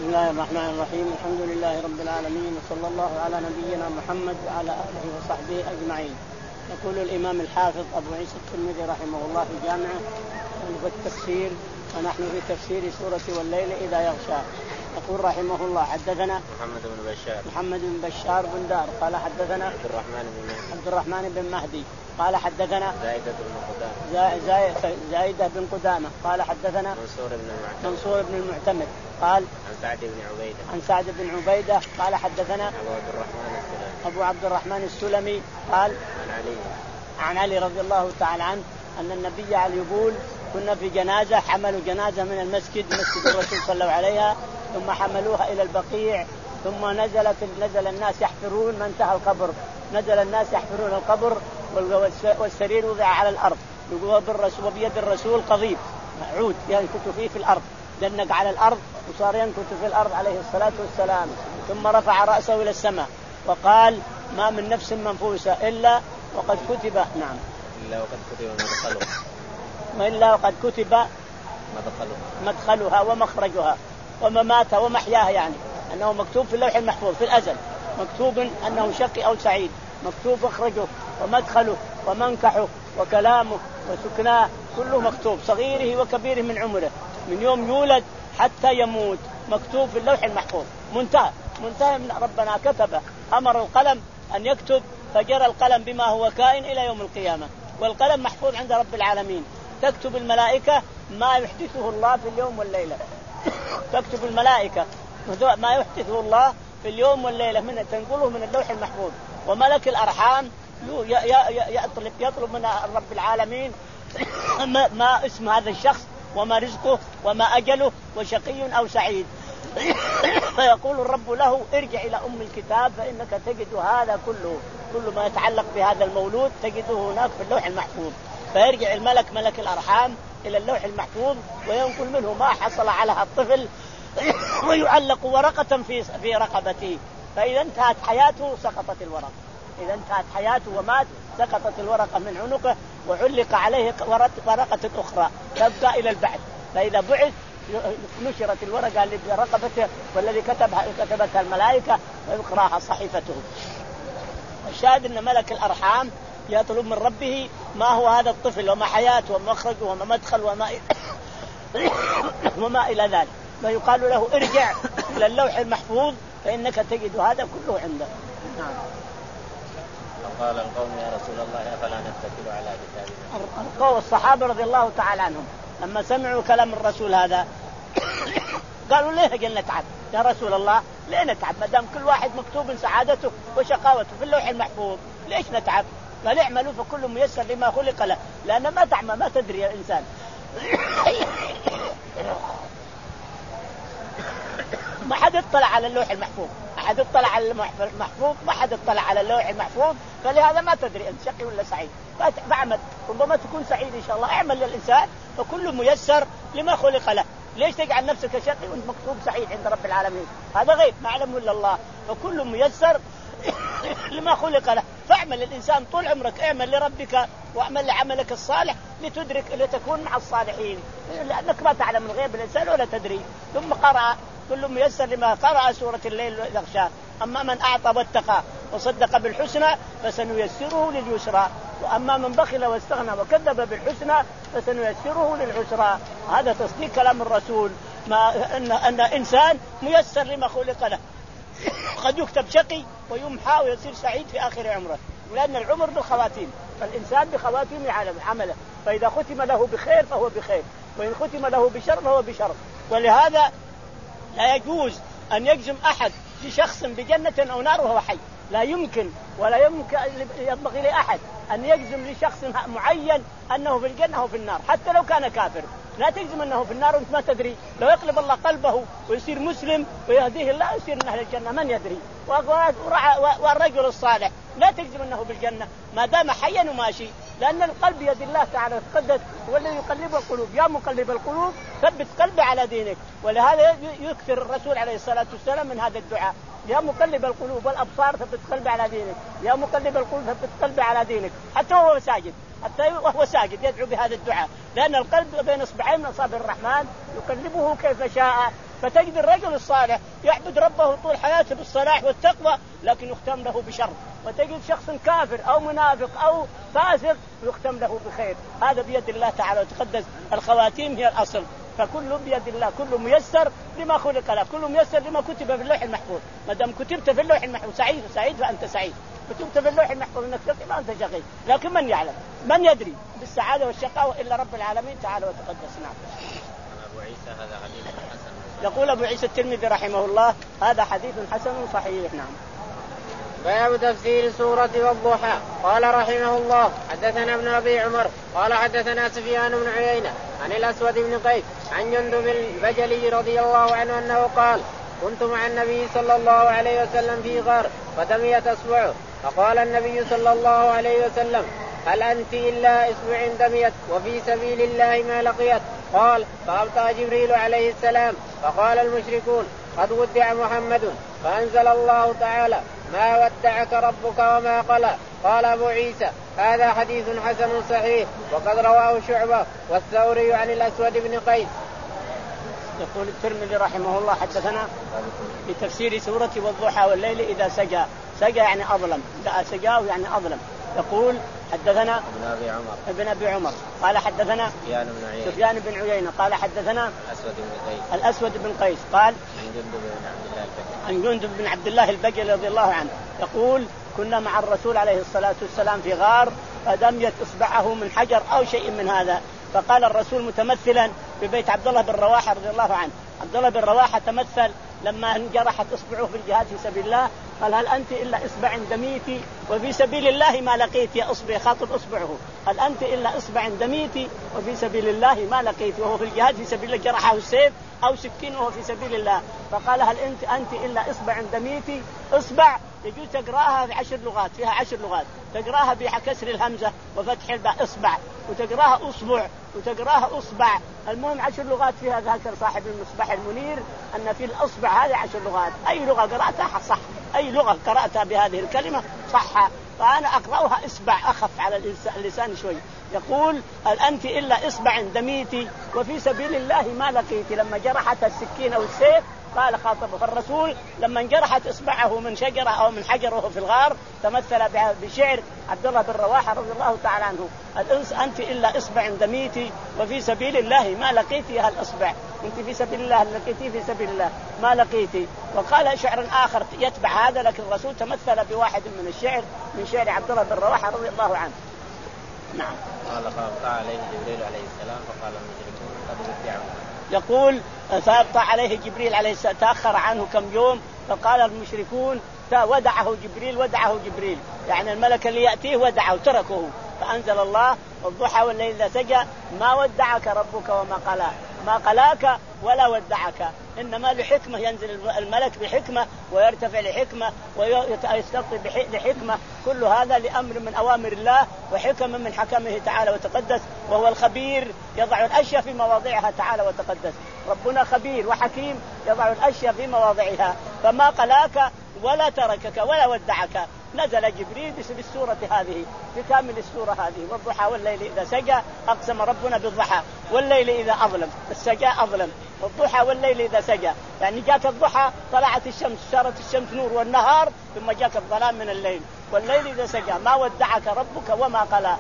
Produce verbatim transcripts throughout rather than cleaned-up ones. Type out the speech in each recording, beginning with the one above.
بسم الله الرحمن الرحيم. الحمد لله رب العالمين، وصلى الله على نبينا محمد وعلى آله وصحبه أجمعين. يقول الإمام الحافظ أبو عيسى الترمذي رحمه الله في جامعه التفسير، ونحن في تفسير سورة والليل إذا يغشى. يقول رحمه الله: حدثنا محمد بن بشار محمد بن بشار بن دار قال حدثنا عبد الرحمن بن مهدي عبد الرحمن بن مهدي قال حدثنا زائدة بن قدامة زا- زايدة بن قدامة قال حدثنا منصور بن المعتمد منصور بن المعتمد قال عن سعد بن عبيدة عن سعد بن عبيدة قال حدثنا أبو عبد الرحمن السلمي أبو عبد الرحمن السلمي قال عن علي عن علي رضي الله تعالى عنه أن النبي علي يقول: كنا في جنازة، حملوا جنازة من المسجد مسجد الرسول صلى الله عليه، ثم حملوها إلى البقيع، ثم نزلت نزل الناس يحفرون ما انتهى القبر، نزل الناس يحفرون القبر والسرير وضع على الأرض، وبيد الرسول قضيب عود ينكت فيه في الأرض، دنق على الأرض وصار ينكت في الأرض عليه الصلاة والسلام، ثم رفع رأسه إلى السماء وقال: ما من نفس منفوسة إلا وقد كتب نعم إلا وقد كتب مدخلها إلا وقد كتب مدخلها مدخلها ومخرجها ومماتها ومحياها، يعني أنه مكتوب في اللوح المحفوظ في الأزل، مكتوب أنه شقي أو سعيد، مكتوب مخرجه ومدخله ومنكحه وكلامه وسكناه، كله مكتوب، صغيره وكبيره من عمره، من يوم يولد حتى يموت، مكتوب في اللوح المحفوظ، منتهى منتهى من ربنا كتبه، أمر القلم أن يكتب، فجرى القلم بما هو كائن إلى يوم القيامة، والقلم محفوظ عند رب العالمين. تكتب الملائكة ما يحدثه الله في اليوم والليلة، تكتب الملائكة ما يحدثه الله في اليوم والليلة، من تنقله من اللوح المحفوظ. وملك الأرحام يطلب يطلب من رب العالمين ما اسم هذا الشخص وما رزقه وما أجله وشقي أو سعيد، فيقول الرب له: ارجع إلى أم الكتاب فإنك تجد هذا كله، كل ما يتعلق بهذا المولود تجده هناك في اللوح المحفوظ. فيرجع الملك ملك الأرحام إلى اللوح المحفوظ وينقل منه ما حصل على الطفل ويعلق ورقة في في رقبته، فإذا انتهت حياته سقطت الورقة، إذا انتهت حياته ومات سقطت الورقة من عنقه وعلق عليه ورقة أخرى تبقى إلى البعث، فإذا بعث نشرت الورقة اللي برقبته والذي كتبها كتبتها الملائكة ويقرأها صحيفته. الشاهد أن ملك الأرحام يطلب من ربه ما هو هذا الطفل وما حياته وما مخرجه وما مدخل وما وما إلى ذلك، فيقال له: ارجع إلى اللوح المحفوظ فإنك تجد هذا كله عنده. نعم. فقال القوم: يا رسول الله أفلا نتكل على كتابنا؟ القوم الصحابة رضي الله تعالى عنهم لما سمعوا كلام الرسول هذا قالوا: ليه جل نتعب يا رسول الله؟ ليه نتعب ما دام كل واحد مكتوب سعادته وشقاوته في اللوح المحفوظ، ليش نتعب؟ قال: اعملوا فكل ميسر لما خلق له، لأن ما تعمى ما تدري يا إنسان. ما حد اطلع على اللوح المحفوظ، ما حد اطلع على المحفوظ، ما حد اطلع على اللوح المحفوظ، فلهذا ما تدري أنت شقي ولا سعيد، فاعمل ربما تكون سعيد إن شاء الله. اعمل للإنسان فكل ميسر لما خلق له، ليش تجعل نفسك شقي وانت مكتوب سعيد عند رب العالمين؟ هذا غيب ما يعلمه إلا الله، فكل ميسر لما خلق له. فاعمل الإنسان طول عمرك، اعمل لربك واعمل لعملك الصالح لتدرك لتكون مع الصالحين، لأنك ما تعلم الغيب الإنسان ولا تدري. ثم قرأ: كل ميسر لما قرأ سورة الليل يغشى، أما من أعطى واتقى وصدق بالحسنى فسنيسره لليسرى، وأما من بخل واستغنى وكذب بالحسنى فسنيسره للعسرى. هذا تصديق كلام الرسول، ما أن أن إنسان ميسر لما خلق له، قد يكتب شقي ويمحى ويصير سعيد في آخر عمره، لأن العمر بالخواتيم، فالإنسان بخواتيم يعلم عمله، فإذا ختم له بخير فهو بخير، وإن ختم له بشر فهو بشر. ولهذا لا يجوز أن يجزم أحد لشخص بجنة أو نار وهو حي، لا يمكن ولا يمكن ينبغي لأحد أن يجزم لشخص معين أنه في الجنة أو في النار، حتى لو كان كافر. لا تجزم أنه في النار وأنت ما تدري، لو يقلب الله قلبه ويصير مسلم ويهديه الله يصير من أهل الجنة من يدري. والرجل الصالح لا تجزم أنه بالجنة ما دام حيا وماشي، لأن القلب بيد الله تعالى تقدس، هو الذي يقلب القلوب. يا مقلب القلوب ثبت قلبي على دينك. ولهذا يكثر الرسول عليه الصلاة والسلام من هذا الدعاء: يا مقلب القلوب والأبصار ثبت قلبي على دينك، يا مقلب القلوب ثبت قلبي على دينك. حتى وهو ساجد، حتى وهو ساجد يدعو بهذا الدعاء، لأن القلب بين اصبعين من اصابع الرحمن يقلبه كيف شاء، فتجد الرجل الصالح يعبد ربه طول حياته بالصلاح والتقوى لكن يختم له بشر، وتجد شخص كافر أو منافق أو فاسق يختم له بخير. هذا بيد الله تعالى وتقدس، الخواتيم هي الأصل، فكل بيد الله، كل ميسر لما خلق له، كل ميسر لما كتب في اللوح المحفوظ. ما دام كتبت في اللوح المحفوظ سعيد سعيد فأنت سعيد، كتبت في اللوح المحفوظ انك شقي ما انت شقي، لكن من يعلم من يدري بالسعاده والشقاء الا رب العالمين تعالى وتقدس. نعم. أبو عيسى هذا حديث حسن. يقول ابو عيسى الترمذي رحمه الله هذا حديث حسن صحيح. نعم. باب تفسير سورة والضحى. قال رحمه الله حدثنا ابن أبي عمر قال حدثنا سفيان بن عيينة عن الأسود بن قيس عن جندب البجلي رضي الله عنه أنه قال كنت مع النبي صلى الله عليه وسلم في غار فدميت أصبعه فقال النبي صلى الله عليه وسلم هل أنت إلا إصبع دميت وفي سبيل الله ما لقيت؟ قال فأبطأ جبريل عليه السلام فقال المشركون قد ودع محمد، فأنزل الله تعالى ما ودعك ربك وما قلى. قال أبو عيسى هذا حديث حسن صحيح وقد رواه شعبة والثوري عن الأسود بن قيس. يقول الترمذي رحمه الله حدثنا بتفسير سورة والضحى والليل إذا سجى. سجى يعني أظلم، سجاه يعني أظلم. يقول حدثنا ابن أبي عمر ابن أبي عمر قال حدثنا سفيان بن عيينة سفيان بن عيينة قال حدثنا الأسود بن قيس الأسود بن قيس قال عن جندب بن عبد الله البجلي عن جندب بن عبد الله البجلي رضي الله عنه يقول كنا مع الرسول عليه الصلاة والسلام في غار فدميت إصبعه من حجر أو شيء من هذا، فقال الرسول متمثلا ببيت عبد الله بن رواحة رضي الله عنه. عبد الله بن رواحة تمثل لما انجرحت إصبعه في الجهاد في سبيل الله قال هل أنت إلا إصبع دميتي وفي سبيل الله ما لقيت يا أصبع، خاطب إصبعه هل أنت إلا إصبع دميتي وفي سبيل الله ما لقيت، وهو في الجهاد في سبيل الله جرحه السيف أو سكين وهو في سبيل الله. فقال هل أنت أنت إلا إصبع دميتي. إصبع يجوز تقراها في عشر لغات، فيها عشر لغات، تقراها بكسر الهمزة وفتح الباء إصبع، وتقراها أصبع، وتقراها أصبع. المهم عشر لغات فيها. ذكر صاحب المصباح المنير أن في الأصبع هذه عشر لغات، أي لغة قرأتها صح، أي لغة قرأتها بهذه الكلمة صح. فأنا أقرأها إصبع أخف على اللسان شوي. يقول هل أنت إلا إصبع دميتي وفي سبيل الله ما لقيت. لما جرحت السكين أو السيف قال خاطبه الرسول لما انجرحت إصبعه من شجرة أو من حجر وهو في الغار تمثل بشعر عبد الله بن رواحة رضي الله تعالى عنه الأنس أنت إلا إصبع دميتي وفي سبيل الله ما لقيتي هالإصبع، أنت في سبيل الله لقيتي في سبيل الله ما لقيتي. وقال شعر آخر يتبع هذا لكن الرسول تمثل بواحد من الشعر من شعر عبد الله بن رواحة رضي الله عنه. نعم. قال فأبطأ عليه جبريل عليه السلام فقال المشركون قد ودعوا. يقول فأبطأ عليه جبريل عليه السلام تأخر عنه كم يوم فقال المشركون ودعه جبريل ودعه جبريل، يعني الملك اللي يأتيه ودعه تركه. فأنزل الله والضحى والليل إذا سجى ما ودعك ربك وما قلى، ما قلاك ولا ودعك، إنما لحكمة ينزل الملك بحكمة ويرتفع لحكمة ويستقي لحكمة، كل هذا لأمر من أوامر الله وحكم من حكمه تعالى وتقدس، وهو الخبير يضع الأشياء في مواضعها تعالى وتقدس. ربنا خبير وحكيم يضع الأشياء في مواضعها، فما قلاك ولا تركك ولا ودعك. نزل جبريل بالسورة هذه بكامل السورة هذه والضحى والليل إذا سجى. أقسم ربنا بالضحى والليل إذا أظلم، السجى أظلم، والضحى والليل إذا سجى، يعني جاك الضحى طلعت الشمس صارت الشمس نور والنهار، ثم جاك الظلام من الليل. والليل إذا سجى ما ودعك ربك وما قلى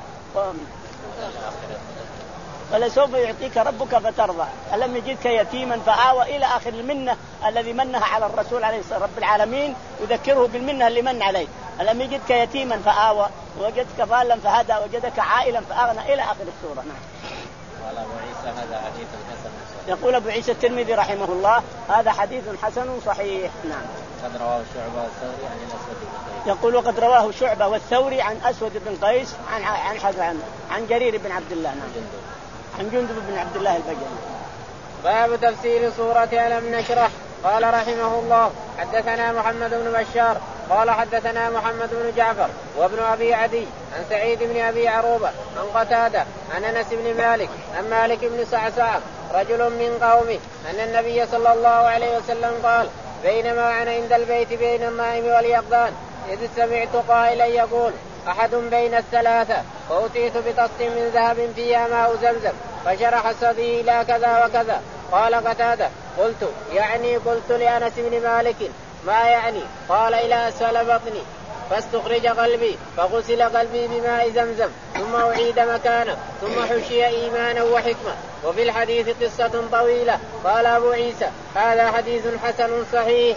ولسوف يعطيك ربك فترضى. ألم يجدك يتيما فآوى إلى آخر المنة الذي منها على الرسول عليه الصلاة رب العالمين يذكره بالمنة اللي من عليه. ألم يجدك يتيما فآوى وجدك ضالا فهدى وجدك عائلا فأغنى إلى آخر السورة. نعم. قال أبو عيسى هذا حديث حسن. يقول أبو عيسى الترمذي رحمه الله هذا حديث حسن صحيح. نعم. قد رواه شعبة والثوري عن الأسود بن قيس. يقول وقد رواه شعبة والثوري عن أسود بن قيس عن عن عن, عن جرير بن عبد الله. نعم. عن جندب بن عبد الله البجلي. باب تفسير سورة ألم نشرح. قال رحمه الله حدثنا محمد بن بشار قال حدثنا محمد بن جعفر وابن أبي عدي عن سعيد بن أبي عروبة عن قتادة عن أنس بن مالك عن مالك بن صعصع رجل من قومه أن النبي صلى الله عليه وسلم قال بينما أنا عند البيت بين النائم واليقظان إذ سمعت قائلا يقول أحد بين الثلاثة فأتيت بطست من ذهب فيها ماء زمزم فشرح صدري إلى كذا وكذا. قال قتادة قلت يعني قلت لأنس بن مالك ما يعني؟ قال إلى أسفل بطني فاستخرج قلبي فغسل قلبي بماء زمزم ثم أعيد مكانه ثم حشي إيمانا وحكمة. وفي الحديث قصة طويلة. قال أبو عيسى هذا حديث حسن صحيح.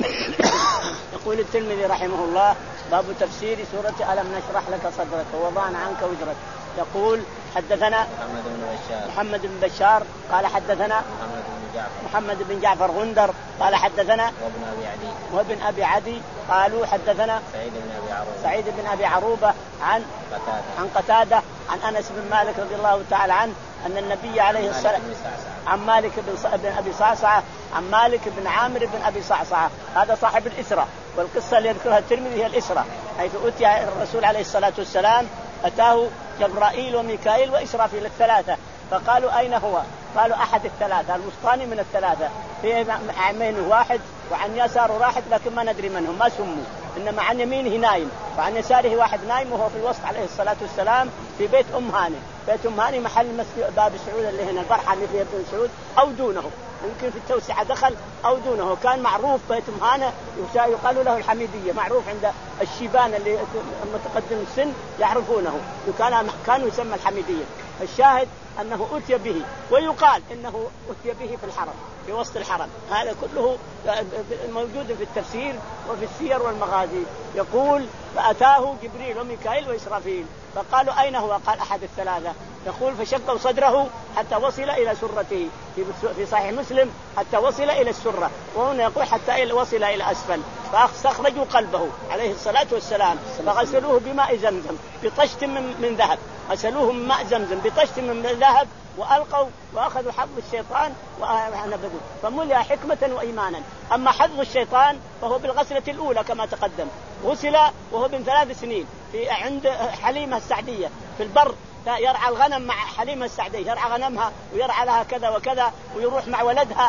يقول الترمذي رحمه الله باب تفسير سورة ألم نشرح لك صدرك ووضعنا عنك وزرك. يقول حدثنا محمد بن بشار محمد بن بشار قال حدثنا محمد بن جعفر محمد بن جعفر غندر قال حدثنا وابن أبي عدي وابن أبي عدي قالوا حدثنا سعيد بن أبي عروبة سعيد بن أبي عروبة عن قتادة عن قتادة عن أنس بن مالك رضي الله تعالى عنه أن النبي عليه الصلاة عن مالك بن أبي صعصعة عن مالك بن عامر بن أبي صعصعة هذا صاحب الإسرة. والقصة اللي يذكرها الترمذي هي الإسرة حيث أتي الرسول عليه الصلاة والسلام أتاه جبرائيل وميكائيل وإسرافيل الثلاثة فقالوا أين هو؟ قالوا أحد الثلاثة الوسطاني من الثلاثة في عمينه واحد وعن يساره واحد لكن ما ندري منهم ما سموا إنما عن يمينه نايم وعن يساره واحد نايم وهو في الوسط عليه الصلاة والسلام في بيت أم هاني. بيت أم هاني محل مسجد باب سعود اللي هنا البرحة اللي فيها ابن سعود أو دونه يمكن في التوسعة دخل أو دونه. كان معروف بيت أم هانة يقال له الحميدية معروف عند الشيبان اللي متقدم السن يعرفونه كان كانوا يسمى الحميدية. الشاهد أنه أتي به ويقال إنه أتي به في الحرم في وسط الحرم. هذا كله موجود في التفسير وفي السير والمغازي. يقول فأتاه جبريل وميكائيل وإسرافيل فقالوا أين هو؟ قال أحد الثلاثة. يقول فشقوا صدره حتى وصل إلى سرته في صحيح مسلم حتى وصل إلى السرة وهنا يقول حتى وصل إلى أسفل فاستخرجوا قلبه عليه الصلاة والسلام فغسلوه بماء زمزم بطشت من, من ذهب غسلوه من ماء زمزم بطشت من ذهب وألقوا وأخذوا حظ الشيطان ونبذوه فملئ حكمة وإيمانا. أما حظ الشيطان فهو بالغسلة الأولى كما تقدم غسل وهو من ثلاث سنين في عند حليمة السعدية في البر يرعى الغنم مع حليمة السعدية يرعى غنمها ويرعى لها كذا وكذا ويروح مع ولدها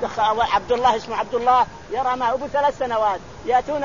عبد الله اسمه عبد الله يرعى معه أبو ثلاث سنوات. يأتون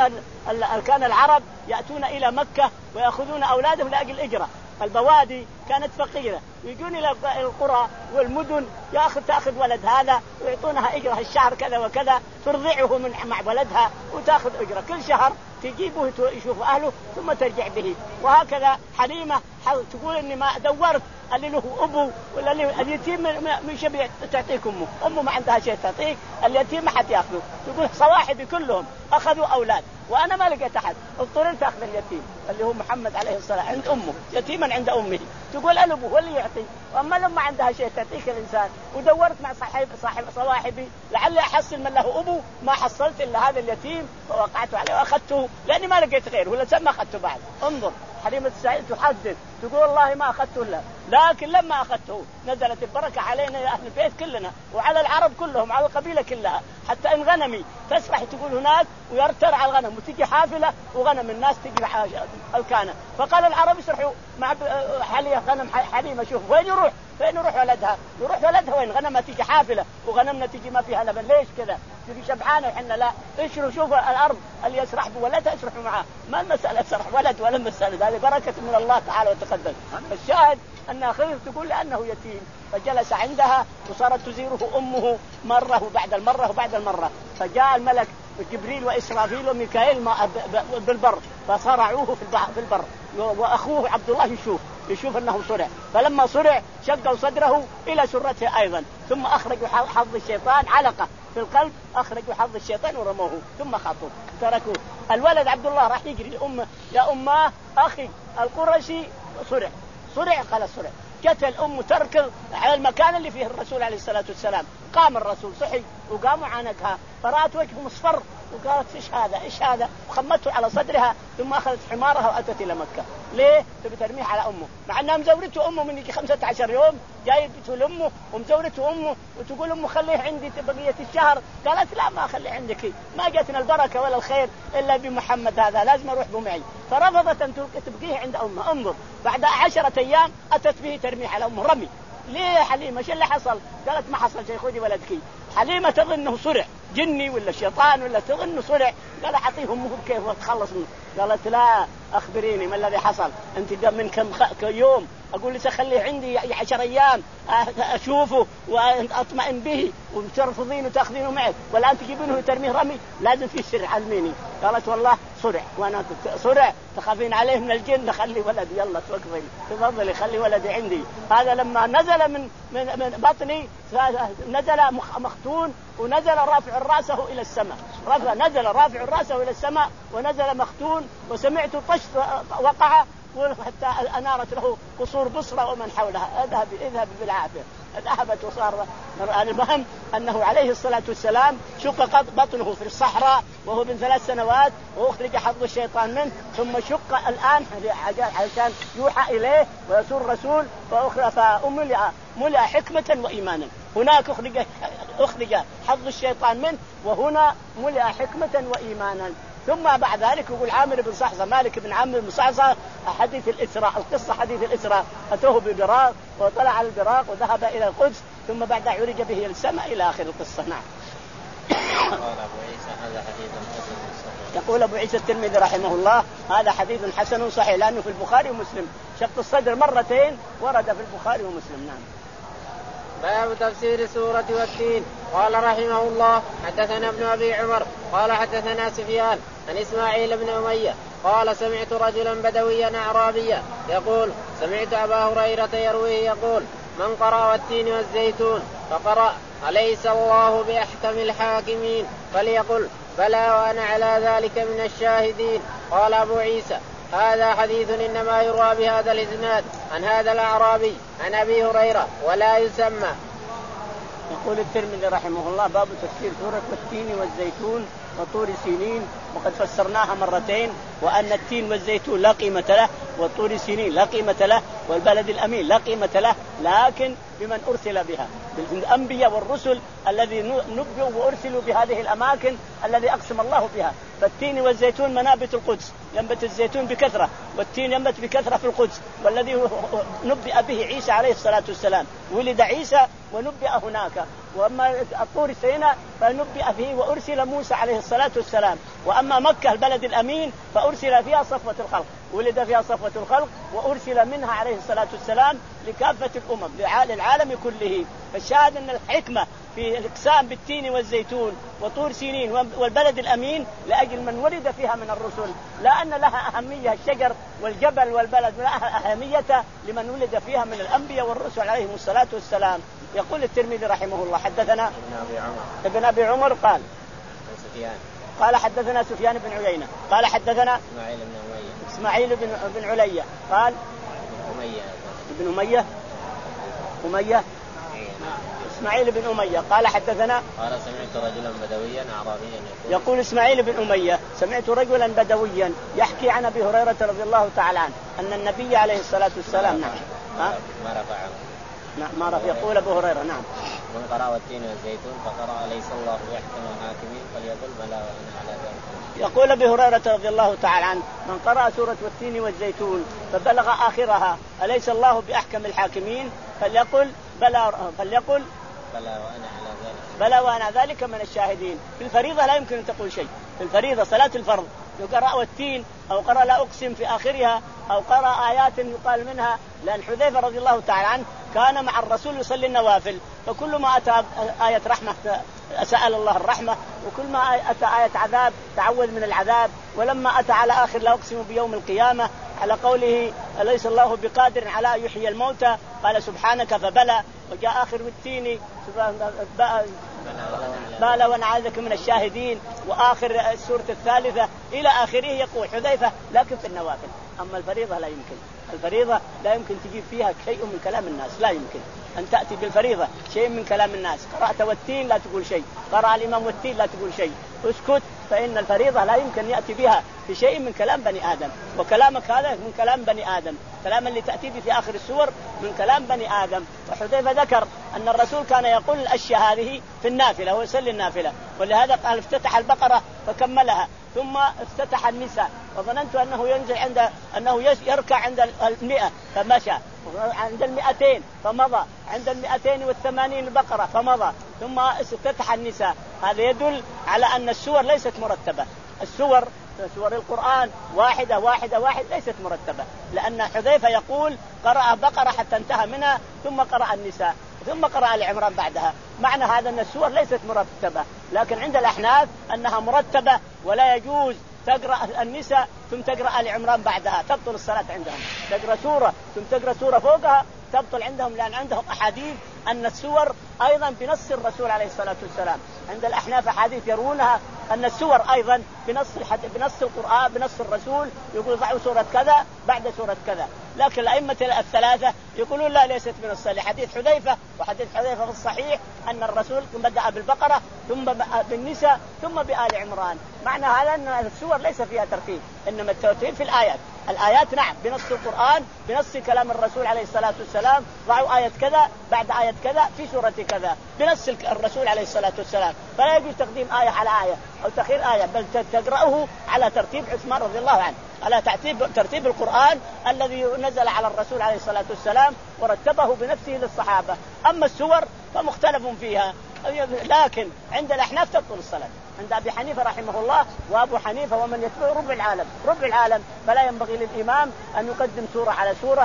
كان العرب يأتون إلى مكة ويأخذون أولادهم لأجل الإجرة. البوادي كانت فقيرة ويجون إلى القرى والمدن يأخذ تأخذ ولد هذا ويعطونها إجرة الشهر كذا وكذا ترضعه من مع ولدها وتأخذ إجرة كل شهر تجيبه يشوف أهله ثم ترجع به. وهكذا حليمة تقول إني ما دورت اللي له أبو ولا اللي اليتيم من شبيه تعطيك أمه أمه ما عندها شيء تعطيك اليتيم ما حد يأخذه. تقول صواحبي كلهم أخذوا أولاد وأنا ما لقيت أحد اضطررت أخذ اليتيم اللي هو محمد عليه الصلاة عند أمه يتيما عند أمه. تقول الأبو هو اللي يعطي وأما لما عندها شيء تعطيك الإنسان. ودورت مع صاحب صاحب صواحبي لعلي أحصل من له أبو ما حصلت إلا هذا اليتيم فوقعت عليه وأخذته لأني ما لقيت غيره ولا سمى أخذته بعد. انظر حليمة السعيد تحدث تقول والله ما أخذته له لكن لما أخذته نزلت البركة علينا يا أهل البيت كلنا وعلى العرب كلهم على القبيلة كلها حتى إن غنمي تسرح تقول هناك ويرترع الغنم وتجي حافلة وغنم الناس تجي الكانة. فقال العرب يسرحوا مع حليمة غنم حليمة شوف وين يروح فين يروح ولدها يروح ولدها وين غنمها تجي حافلة وغنمنا تجي ما فيها لبن ليش كذا تجي شبعانة وحنا لا اشروا شوفوا الأرض اللي يسرح بولدها يسرحوا معاه ما المسألة سرح ولد ولا مسألة هذه بركة من الله تعالى وتقدم. الشاهد أنها خير تقول لأنه يتيم فجلس عندها وصارت تزيره أمه مرة وبعد المرة وبعد المرة. فجاء الملك جبريل وإسرافيل وميكائيل بالبر فصرعوه في البر وأخوه عبد الله يشوف يشوف أنه صرع. فلما صرع شقوا صدره إلى سرته أيضا ثم أخرجوا حظ الشيطان علقة في القلب أخرجوا حظ الشيطان ورموه ثم خطوا تركوه. الولد عبد الله راح يجري لأمه يا أمه أخي القرشي صرع صرع قال صرع. جت الأم تركض على المكان اللي فيه الرسول عليه الصلاة والسلام. قام الرسول صحي وقام وعانقها فرأت وجهه مصفر وقالت إيش هذا إيش هذا وخمته على صدرها ثم أخذت حمارها وأتت إلى مكة. ليه؟ تبي ترميه على أمه مع أنها مزورته أمه من يجي خمسة عشر يوم جايبته لأمه ومزورته أمه وتقول أمه خليه عندي بقية الشهر. قالت لا ما خليه عندك ما جاتنا البركة ولا الخير إلا بمحمد هذا لازم أروح به معي. فرفضت أن تبقيه عند أمه. انظر بعد عشرة أيام أتت به ترميه على أمه رمي. ليه يا حليمة شو اللي حصل؟ قالت ما حصل شيء خذي ولدك. حليمة تظن أنه صرع جني ولا شيطان ولا تظن صرع. قال أعطيهم مهر كيف وتخلص منه. قالت لا أخبريني ما الذي حصل. أنت من كم يوم أقول لك خليه عندي عشر أيام أشوفه وأطمئن به وترفضين وتأخذينه معك والآن تجيبينه وترميه رمي. لازم في سر علميني. قالت والله صرع وأنا صرع تخافين عليه من الجن خلي ولدي يلا توقفي تفضلي خلي ولدي عندي. هذا لما نزل من من, من بطني نزل مختون ونزل رافع رأسه إلى السماء. رفع نزل رافع رأسه إلى السماء ونزل مختون وسمعت طش وقع حتى أنارت له قصور بصرة ومن حولها. اذهب اذهب بالعافية. ذهبت وصار. المهم أنه عليه الصلاة والسلام شق بطنه في الصحراء وهو من ثلاث سنوات وأخرج حظ الشيطان منه ثم شق الآن عشان يوحى إليه ويصير رسول وأخرى فأملئ ملئ حكمة وإيمانا. هناك أخرج أخرج حظ الشيطان منه وهنا ملئ حكمة وإيمانا. ثم بعد ذلك يقول عامر بن صحصح مالك بن عامر بن صحصح حديث الإسراء القصة حديث الإسراء أتوه ببراق وطلع على البراق وذهب إلى القدس ثم بعد عرج به إلى السماء إلى آخر القصة. نعم. يقول أبو عيسى الترمذي رحمه الله هذا حديث حسن صحيح لأنه في البخاري ومسلم. شق الصدر مرتين ورد في البخاري ومسلم. نعم. باب تفسير سورة والتين. قال رحمه الله حدثنا ابن أبي عمر قال حدثنا سفيان عن إسماعيل بن أمية قال سمعت رجلا بدويا أعرابيا يقول سمعت أبا هريرة يرويه يقول من قرأ والتين والزيتون فقرأ أليس الله بأحكم الحاكمين فليقل بلى وأنا على ذلك من الشاهدين. قال أبو عيسى هذا حديث إنما يروى بهذا الإسناد عن هذا الأعرابي عن أبي هريرة ولا يسمى. يقول الترمذي رحمه الله باب تفسير سورة والتين والزيتون وطور سينين وقد فسرناها مرتين وأن التين والزيتون لا قيمة له والطور سينين لا قيمة له والبلد الأمين لا قيمة له لكن بمن أرسل بها بالأنبياء والرسل الذي نبئوا وأرسلوا بهذه الأماكن الذي أقسم الله بها. فالتين والزيتون منابت القدس ينبت الزيتون بكثرة والتين ينبت بكثرة في القدس والذي نبئ به عيسى عليه الصلاة والسلام ولد عيسى ونبئ هناك. وأما الطور سيناء فنبئ به وأرسل موسى عليه الصلاة والسلام. وأما مكة البلد الأمين فأرسل فيها صفوة الخلق ولد فيها صفوة الخلق وأرسل منها عليه الصلاة والسلام لكافة الأمم للعالم كله. فالشاهد أن الحكمة في الإقسام بالتين والزيتون وطور سينين والبلد الأمين لأجل من ولد فيها من الرسل لا أن لها أهمية الشجر والجبل والبلد لها أهمية لمن ولد فيها من الأنبياء والرسل عليهم الصلاة والسلام. يقول الترمذي رحمه الله حدثنا ابن أبي عمر ابن أبي عمر قال سفيان قال حدثنا سفيان بن عيينة قال حدثنا إسماعيل بن أمية إسماعيل بن بن علية قال أمية ابن أمية أمية إسماعيل بن أمية قال حدثنا قال سمعت رجلا بدويا أعرابيا يقول يقول إسماعيل بن أمية سمعت رجلا بدويا يحكي عن أبي هريرة رضي الله تعالى عنه أن النبي عليه الصلاة والسلام نعم ما رفعه نعم ما رفع يقول أبو هريرة نعم من قرأ والتين والزيتون فقرأ أليس الله يحكم الحاكمين فليقل بلى وأنا على ذلك. يقول أبي هريرة رضي الله تعالى عنه من قرأ سورة والتين والزيتون فبلغ آخرها أليس الله بأحكم الحاكمين فليقل بلى فليقل بلى وأنا على ذلك بلى وأنا ذلك من الشاهدين. في الفريضة لا يمكن أن تقول شيء. في الفريضة صلاة الفرض يقرأ والتين أو قرأ لا أقسم في آخرها أو قرأ آيات يقال منها لأن حذيفة رضي الله تعالى عنه كان مع الرسول يصلي النوافل فكل ما أتى آية رحمة سأل الله الرحمة وكل ما أتى آية عذاب تعوذ من العذاب. ولما أتى على آخر لا أقسم بيوم القيامة على قوله أليس الله بقادر على يحيي الموتى قال سبحانك فبلى. وجاء آخر والتين بلى وأنا عايزك من الشاهدين وآخر السورة الثالثة إلى آخره يقول حذيفة لكن في النوافل. أما الفريضة لا يمكن. الفريضة لا يمكن تجيب فيها شيء من كلام الناس لا يمكن أن تأتي بالفريضة شيء من كلام الناس. قرأت والتين لا تقول شيء قرأ الإمام والتين لا تقول شيء اسكت. فإن الفريضة لا يمكن يأتي بها في شيء من كلام بني آدم وكلامك هذا من كلام بني آدم. كلام اللي تأتي به في آخر السور من كلام بني آدم. وحذيفة ذكر أن الرسول كان يقول الأشياء هذه في النافلة ويصلي النافلة ولهذا قال افتتح البقرة فكملها ثم افتتح النساء وظننت أنه ينزل عند أنه يركع عند المئة فمشى عند المئتين فمضى عند المئتين والثمانين البقرة فمضى ثم افتتح النساء. هذا يدل على أن السور ليست مرتبة. السور سور القرآن واحدة واحدة واحد ليست مرتبة، لأن حذيفة يقول قرأ بقرة حتى انتهى منها ثم قرأ النساء ثم قرأ آل عمران بعدها. معنى هذا أن السور ليست مرتبة، لكن عند الأحناف أنها مرتبة ولا يجوز تقرأ النساء ثم تقرأ آل عمران بعدها، تبطل الصلاة عندهم. تقرأ سورة ثم تقرأ سورة فوقها تبطل عندهم، لأن عندهم أحاديث أن السور أيضا بنص الرسول عليه الصلاة والسلام. عند الأحناف أحاديث يرونها أن السور أيضا بنص بنص القرآن بنص الرسول، يقول ضعوا سورة كذا بعد سورة كذا. لكن الأئمة الثلاثة يقولون لا، ليست من الصحيح. حديث حذيفة وحديث حذيفة في الصحيح أن الرسول بدأ بالبقرة ثم بالنساء ثم بآل عمران. معنى هذا أن السور ليس فيها ترتيب، إنما الترتيب في الآيات. الآيات نعم بنص القرآن بنص كلام الرسول عليه الصلاة والسلام، ضعوا آية كذا بعد آية كذا في سورة كذا بنص الرسول عليه الصلاة والسلام. فلا يجوز تقديم آية على آية أو تأخير آية، بل تقرأه على ترتيب عثمان رضي الله عنه، على ترتيب ترتيب القرآن الذي نزل على الرسول عليه الصلاة والسلام ورتبه بنفسه للصحابة. أما السور فمختلف فيها، لكن عند الأحناف تبطل الصلاة. عند أبي حنيفة رحمه الله وأبو حنيفة ومن يتبعه ربع العالم ربع العالم فلا ينبغي للإمام أن يقدم سورة على سورة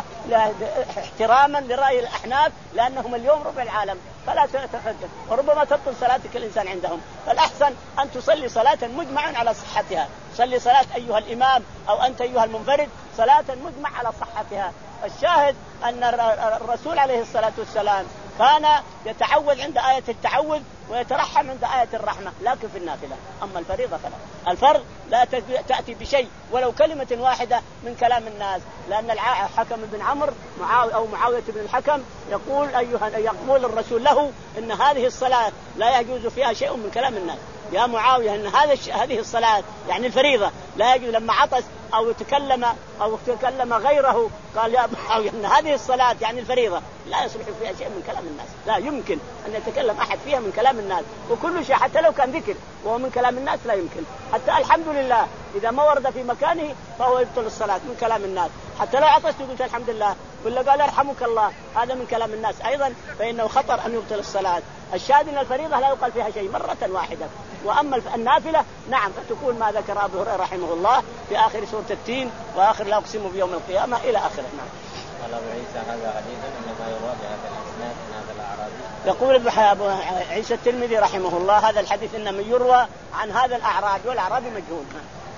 احتراما لرأي الأحناف، لأنهم اليوم ربع العالم فلا تتقدم، وربما تبطل صلاتك الإنسان عندهم. فالأحسن أن تصلي صلاة مجمع على صحتها. صلي صلاة أيها الإمام أو أنت أيها المنفرد صلاة مجمع على صحتها. الشاهد أن الرسول عليه الصلاة والسلام كان يتعوذ عند آية التعوذ ويترحم عند آية الرحمة، لكن في النافلة. أما الفريضة فلا. الفرض لا تأتي بشيء ولو كلمة واحدة من كلام الناس، لأن الحكم بن عمرو أو معاوية بن الحكم يقول أيها يقول الرسول له إن هذه الصلاة لا يجوز فيها شيء من كلام الناس. يا معاوية إن هذا هذه الصلاة يعني الفريضة لا يجوز. لما عطس أو تكلم أو تكلم غيره قال يا معاوية إن هذه الصلاة يعني الفريضة لا يصلح فيها شيء من كلام الناس، لا يمكن أن يتكلم أحد فيها من كلام الناس. وكل شيء حتى لو كان ذكر وهو من كلام الناس لا يمكن. حتى الحمد لله إذا ما ورد في مكانه فهو يبطل الصلاة من كلام الناس. حتى لو عطست وقلت الحمد لله ولا قال يرحمك الله هذا من كلام الناس أيضا فإنه خطر أن يبطل الصلاة. الشاهد أن الفريضة لا يقال فيها شيء مرة واحدة. وأما النافلة نعم فتكون ما ذكر أبو هريرة رحمه الله في آخر سورة التين وآخر لا أقسم بيوم القيامة إلى آخره. نعم. قال أبو عيسى هذا حديث إنما يروى بهذا الإسناد من هذا الأعرابي. يقول أبو عيسى الترمذي رحمه الله هذا الحديث إنما يروى عن هذا الأعرابي والأعرابي مجهول.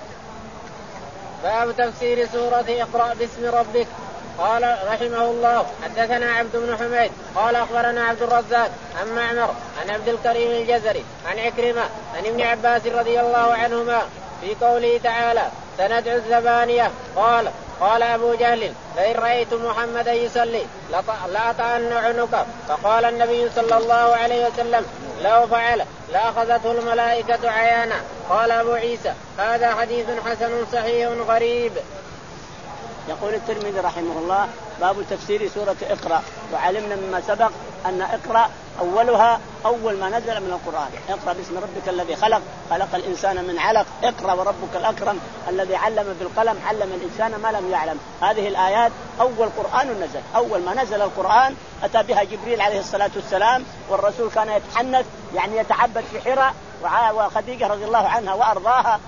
باب تفسير سورة اقرأ باسم ربك. قال رحمه الله حدثنا عبد بن حميد قال أخبرنا عبد الرزاق عن معمر عن عبد الكريم الجزري عن عكرمة عن ابن عباس رضي الله عنهما في قوله تعالى سندعو الزبانية قال قال أبو جهل فإن رأيت محمدا يصلي لأطأن عنقه. فقال النبي صلى الله عليه وسلم لو فعل لأخذته الملائكة عيانا. قال أبو عيسى هذا حديث حسن صحيح غريب. يقول الترمذي رحمه الله باب تفسير سورة اقرأ. وعلمنا مما سبق أن اقرأ أولها أول ما نزل من القرآن. اقرأ باسم ربك الذي خلق خلق الإنسان من علق اقرأ وربك الأكرم الذي علم بالقلم علم الإنسان ما لم يعلم. هذه الآيات أول قرآن نزل. أول ما نزل القرآن أتى بها جبريل عليه الصلاة والسلام والرسول كان يتحنث يعني يتعبد في حراء وخديجة رضي الله عنها وأرضاها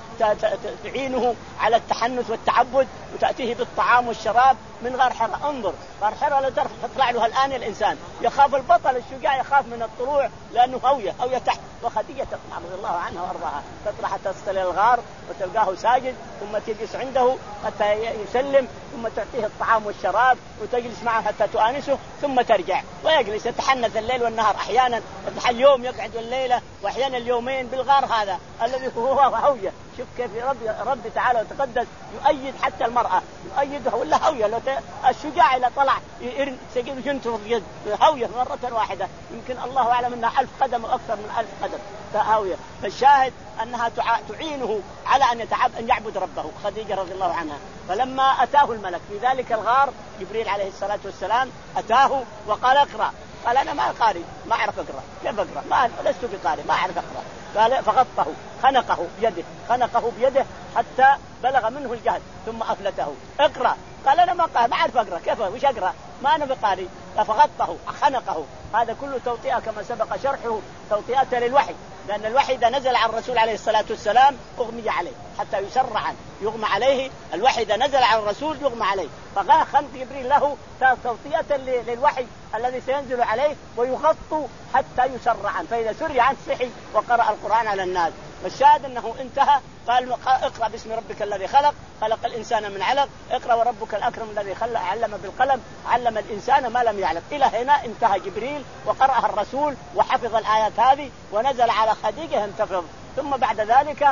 تعينه على التحنث والتعبد وتأتيه بالطعام والشراب من غار حراء. انظر غار حراء لا تطلع له الآن الإنسان يخاف البطل الشجاع يخاف من الطلوع لأنه هوية هوية تحت. وخديجة رضي الله عنها وأرضاها تطلع حتى تصل إلى الغار وتلقاه ساجد ثم تجلس عنده حتى يسلم ثم تعطيه الطعام والشراب وتجلس معه حتى تؤانسه ثم ترجع ويجلس يتحنث الليل والنهار. أحيانا اليوم يقعد الليلة وأحيانا اليومين بالغار هذا الذي هو هوية. شوف كيف رب رب تعالى وتقدس يؤيد حتى المرأة يؤيدها ولا هوية. لو الشجاع إذا طلع يرن سجل جنته في هوية مرة واحدة يمكن الله أعلم أنها ألف قدم وأكثر من ألف قدم هوية. فالشاهد أنها تعينه على أن يتعب أن يعبد ربه خديجة رضي الله عنها. فلما أتاه الملك في ذلك الغار جبريل عليه الصلاة والسلام أتاه وقال اقرأ. قال أنا ما قارئ ما أعرف أقرأ. كيف أقرأ؟ ما لست بقارئ ما أعرف أقرأ. قال فغطه خنقه بيده خنقه بيده حتى بلغ منه الجهد ثم أفلته. اقرأ. قال أنا ما قارئ ما أعرف أقرأ. كيف وش أقرأ؟ ما أنا بقاري، فغطه خنقه. هذا كله توطئة كما سبق شرحه، توطئة للوحي، لأن الوحي إذا نزل على الرسول عليه الصلاة والسلام أغمي عليه حتى يسرع عنه، يغمى عليه. الوحي إذا نزل على الرسول يغمى عليه، فقال خنق جبريل له توطئة للوحي الذي سينزل عليه ويغطوا حتى يسرع عنه، فإذا سرع عنه صحي وقرأ القرآن على الناس. والشاهد أنه انتهى، قال اقرأ باسم ربك الذي خلق، خلق الإنسان من علق، اقرأ وربك الأكرم الذي خلق، علم بالقلم، علم الإنسان ما لم يعلم. إلى هنا انتهى جبريل وقرأها الرسول وحفظ الآيات هذه ونزل على خديجة انتفض. ثم بعد ذلك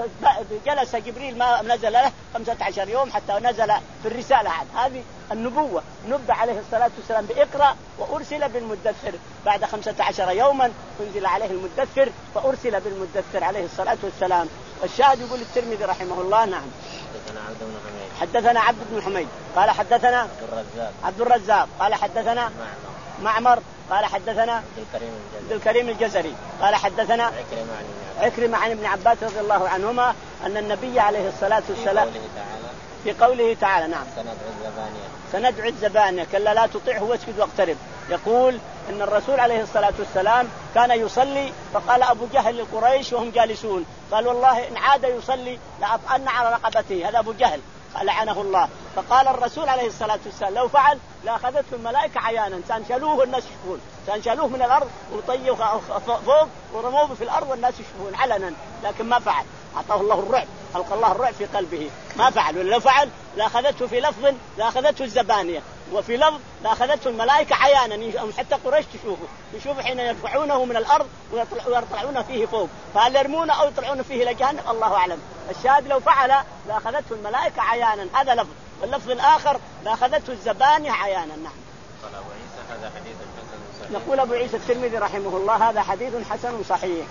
جلس جبريل ما نزل له خمسة عشر يوم حتى نزل في الرسالة عن هذه النبوة. نبى عليه الصلاة والسلام بإقرأ وأرسل بالمدثر. بعد خمسة عشر يوما أنزل عليه المدثر فأرسل بالمدثر عليه الصلاة والسلام. الشاهد يقول الترمذي رحمه الله نعم حدثنا عبد بن حميد حدثنا عبد بن حميد قال حدثنا عبد الرزاق عبد الرزاق قال حدثنا معمر معمر قال حدثنا عبد الكريم عبد الكريم الجزري قال حدثنا عكرمة عن عكرمة عن ابن عباس رضي الله عنهما أن النبي عليه الصلاة والسلام في قوله تعالى في قوله تعالى نعم سندعو الزبانية سندعو الزبانية كلا لا تطيعه واسجد واقترب. يقول إن الرسول عليه الصلاة والسلام كان يصلي فقال أبو جهل لقريش وهم جالسون قال والله إن عاد يصلي لأطأن على رقبته. هذا أبو جهل لعنه الله. فقال الرسول عليه الصلاة والسلام لو فعل لأخذته الملائكة عيانا، سنشلوه والناس يشوفون، سنشلوه من الأرض وطيوه فوق ورموه في الأرض والناس يشوفون علنا، لكن ما فعل. أعطاه الله الرعب، ألقى الله الرعب في قلبه، ما فعل. ولو فعل لأخذته في لفظ لأخذته الزبانية، وفي لفظ لأخذته الملائكة عيانا حتى قريش تشوفه، يشوفوا حين يرفعونه من الأرض ويطلعون فيه فوق، فهل يرمونه أو يطلعون فيه لجهنم الله أعلم. الشاهد لو فعل لأخذته الملائكة عيانا، هذا لفظ. واللفظ الآخر لأخذته الزبانية عيانا. نعم. قال أبو عيسى هذا حديث حسن صحيح. نقول أبو عيسى الترمذي رحمه الله هذا حديث حسن صحيح.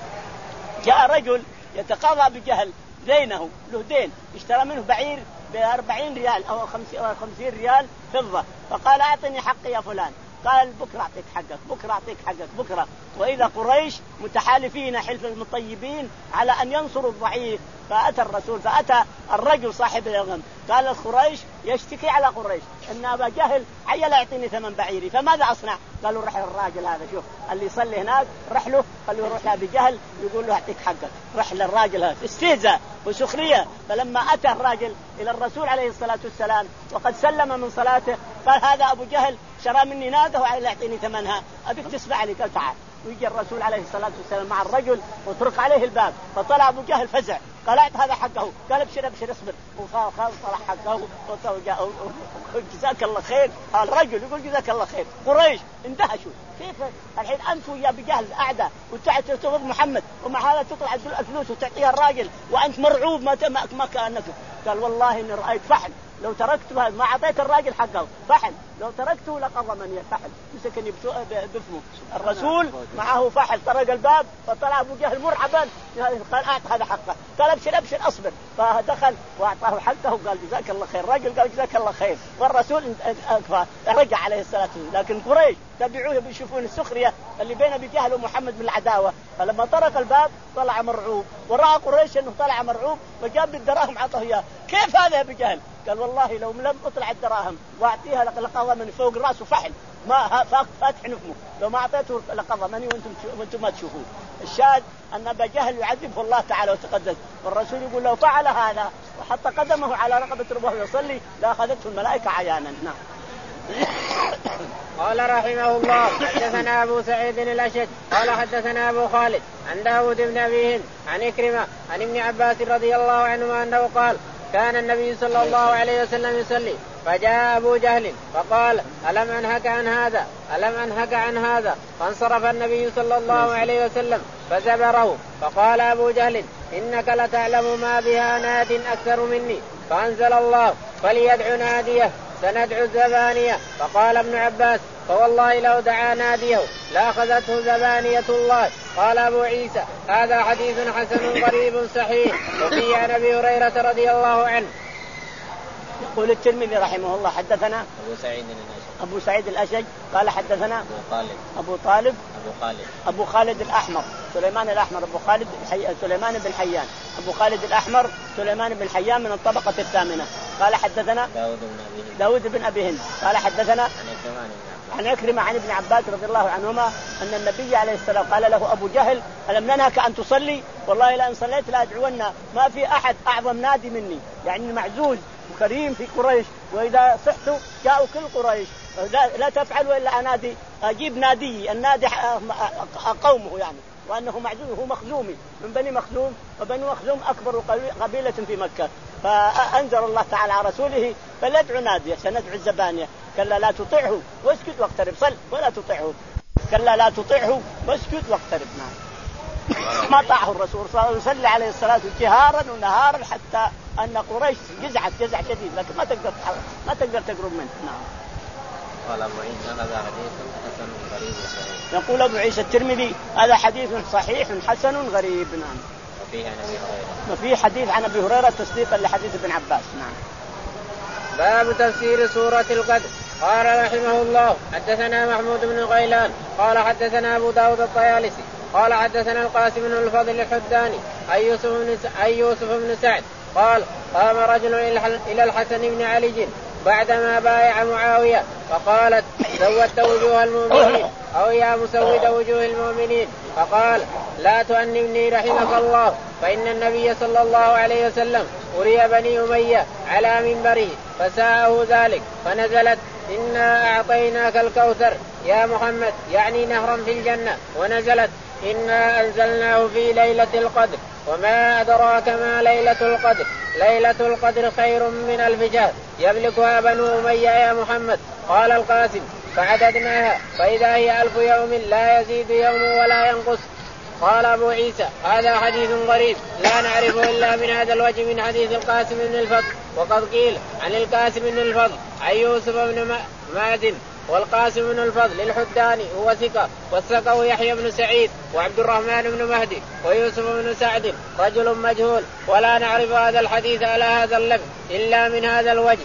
جاء رجل يتقاضى بجهل دينه، له دين اشترى منه بعير بأربعين ريال أو خمسين ريال فضة، فقال أعطني حقي يا فلان. قال بكرة أعطيك حقك، بكرة أعطيك حقك، بكرة. وإذا قريش متحالفين حلف المطيبين على أن ينصروا الضعيف. فأتى الرسول فأتى الرجل صاحب الغنم قال قريش يشتكي على قريش إن أبا جهل عيل يعطيني ثمن بعيري، فماذا أصنع؟ قالوا رح للراجل هذا، شوف اللي يصلي هناك رح له، قالوا يروح لأبي جهل يقول له أعطيك حقك. رح للراجل هذا استهزاء وسخرية. فلما أتى الراجل إلى الرسول عليه الصلاة والسلام وقد سلم من صلاته قال هذا أبو جهل شرى مني ناقة وعلى يعطيني ثمنها، أبيك تسمع لي. قال تعال. ويجي الرسول عليه الصلاة والسلام مع الرجل وطرق عليه الباب، فطلع أبو جهل فزع قال اعط هذا حقه. قال ابشر ابشر اصبر، وخلاص طلع حقه جزاك الله خير. الرجل يقول جزاك الله خير. قريش اندهشوا، كيف الحين انت ويا ابي جهل اعداء وتعت تغض محمد ومع هذا تطلع الفلوس وتعطيها الراجل وانت مرعوب ما ما كانك. قال والله اني رايت فحل، لو تركت ما اعطيت الراجل حقه فحل، لو تركته لقضمني الفحل، مسكني بفمه. الرسول معه فحل، طرق الباب فطلع ابو جهل مرعبا قال اعط هذا حقه. قال ابشر ابشر اصبر، فدخل واعطاه حقه وقال جزاك الله خير. الراجل قال جزاك الله خير، والرسول رجع عليه الصلاه والسلام. لكن قريش تبعوه بيشوفون السخريه اللي بين ابي جهل ومحمد من العداوه. فلما طرق الباب طلع مرعوب، وراى قريش انه طلع مرعوب وجاب الدراهم عطاه اياه. كيف هذا يا ابي جهل؟ قال والله لو لم اطلع الدراهم واعطيها لقضى من فوق راسه فحل، ما فاتح نفمه، لو ما اعطيته لقضى مني وانتم وانتم ما تشوفون. الشاهد ان ابا جهل يعذبه الله تعالى وتقدس، والرسول يقول لو فعل هذا وحط قدمه على رقبه ربه يصلي لاخذته الملائكه عيانا. نعم. قال رحمه الله حدثنا أبو سعيد الأشج قال حدثنا أبو خالد عن داود بن أبي هند عن إكرمة عن ابن عباس رضي الله عنهما أنه قال كان النبي صلى الله عليه وسلم يصلي فجاء أبو جهل فقال ألم أنهك عن هذا ألم أنهك عن هذا فانصرف النبي صلى الله عليه وسلم فزبره. فقال أبو جهل إنك لتعلم ما بها ناد أكثر مني، فأنزل الله فليدع ناديه سندعو الزبانية. فقال ابن عباس فوالله لو دعا ناديه لأخذته زبانية الله. قال أبو عيسى هذا حديث حسن غريب صحيح. وفي عن أبي هريرة رضي الله عنه. يقول الترمذي رحمه الله حدثنا أبو سعيد الأشج أبو سعيد الأشج قال حدثنا أبو طالب أبو طالب أبو خالد أبو خالد الأحمر سليمان الأحمر أبو خالد حي... سليمان بن حيان أبو خالد الأحمر سليمان بن حيان من الطبقة الثامنة قال حدثنا داود بن أبي هند داود بن أبي هند قال حدثنا عن عكرمة عن ابن عباس رضي الله عنهما أن النبي عليه السلام قال له أبو جهل ألم ننهك أن تصلي؟ والله لأن صليت لا أدعون ما في أحد أعظم نادي مني، يعني معزوز وكريم في قريش، وإذا صحت جاءوا كل قريش، لا تفعلوا إلا أنادي أجيب نادي النادي قومه يعني، وأنه معزوز هو مخزومي من بني مخزوم، وبني مخزوم أكبر قبيلة في مكة. فأنزل الله تعالى على رسوله فليدعو ناديه سندعو الزبانية، كلا لا تطعه واسكت واقترب، صل ولا تطعه، كلا لا تطعه واسكت واقترب. ما طاعه الرسول صلى الله عليه وسلم عليه الصلاة جهارا ونهارا حتى أن قريش جزعت جزع شديد، لكن ما تقدر ما تقدر تقرب منه. نعم. قال أبو عيسى هذا حديث حسن غريب صحيح. يقول أبو عيسى الترمذي هذا حديث صحيح حسن غريب. نعم. وفيه عن أبي هريرة. وفيه حديث عن أبي هريرة تصديقا لحديث ابن عباس. نعم. باب تفسير سورة القدر. قال رحمه الله حدثنا محمود بن غيلان قال حدثنا أبو داود الطيالسي قال حدثنا القاسم بن الفضل الحداني أي يوسف بن أي يوسف بن سعد قال قام رجل إلى الحسن بن علي بعدما بايع معاوية فقالت سودت وجوه المؤمنين أو يا مسود وجوه المؤمنين، فقال لا تؤنبني رحمك الله، فإن النبي صلى الله عليه وسلم أري بني أمية على منبره فساءه ذلك، فنزلت إنا أعطيناك الكوثر يا محمد يعني نهرا في الجنة، ونزلت إنا أنزلناه في ليلة القدر وما أدراك ما ليلة القدر ليلة القدر خير من ألف شهر يملكها بنو أمية يا محمد. قال القاسم فعددناها فإذا هي ألف يوم لا يزيد يوم ولا ينقص. قال أبو عيسى هذا حديث غريب لا نعرفه إلا من هذا الوجه من حديث القاسم بن الفضل، وقد قيل عن القاسم بن الفضل عن يوسف بن مازن، والقاسم بن الفضل الحداني هو ثقة، والثقة يحيى بن سعيد وعبد الرحمن بن مهدي ويوسف بن سعد رجل مجهول، ولا نعرف هذا الحديث على هذا اللفظ إلا من هذا الوجه.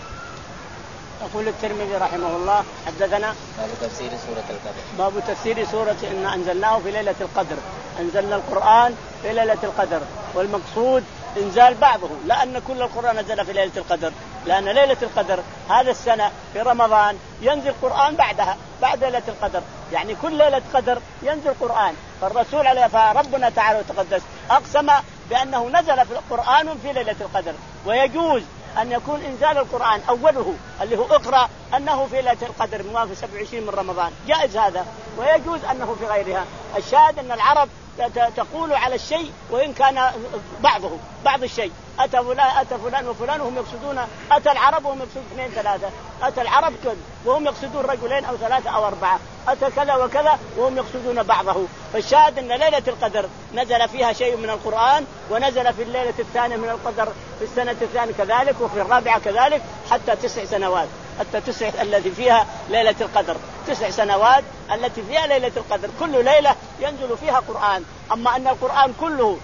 يقول الترمذي رحمه الله حدثنا باب تفسير سورة القدر. باب تفسير سورة إن أنزلناه في ليلة القدر، أنزلنا القرآن في ليلة القدر، والمقصود إنزال بعضه، لأن كل القرآن نزل في ليلة القدر، لأن ليلة القدر هذا السنة في رمضان ينزل القرآن بعدها بعد ليلة القدر، يعني كل ليلة قدر ينزل القرآن. فالرسول عليه فربنا تعالى وتقدس أقسم بأنه نزل في القرآن في ليلة القدر، ويجوز أن يكون إنزال القرآن أوله اللي هو اقرأ أنه في ليلة القدر موافق سبع وعشرين من رمضان، جائز هذا، ويجوز أنه في غيرها. الشاهد أن العرب تقول على الشيء وإن كان بعضه بعض الشيء، أتى فلان أتى فلان وفلان وهم يقصدون، أتى العرب وهم يقصدون اثنين ثلاثة، أتى العرب كذا وهم يقصدون رجلين أو ثلاثة أو أربعة، أتى كذا وكذا وهم يقصدون بعضه. فالشاهد أن ليلة القدر نزل فيها شيء من القرآن، ونزل في الليلة الثانية من القدر في السنة الثانية كذلك، وفي الرابعة كذلك، حتى تسع سنوات، حتى تسع التي فيها ليلة القدر، تسع سنوات التي فيها ليلة القدر، كل ليلة ينزل فيها قرآن. أما أن القرآن كله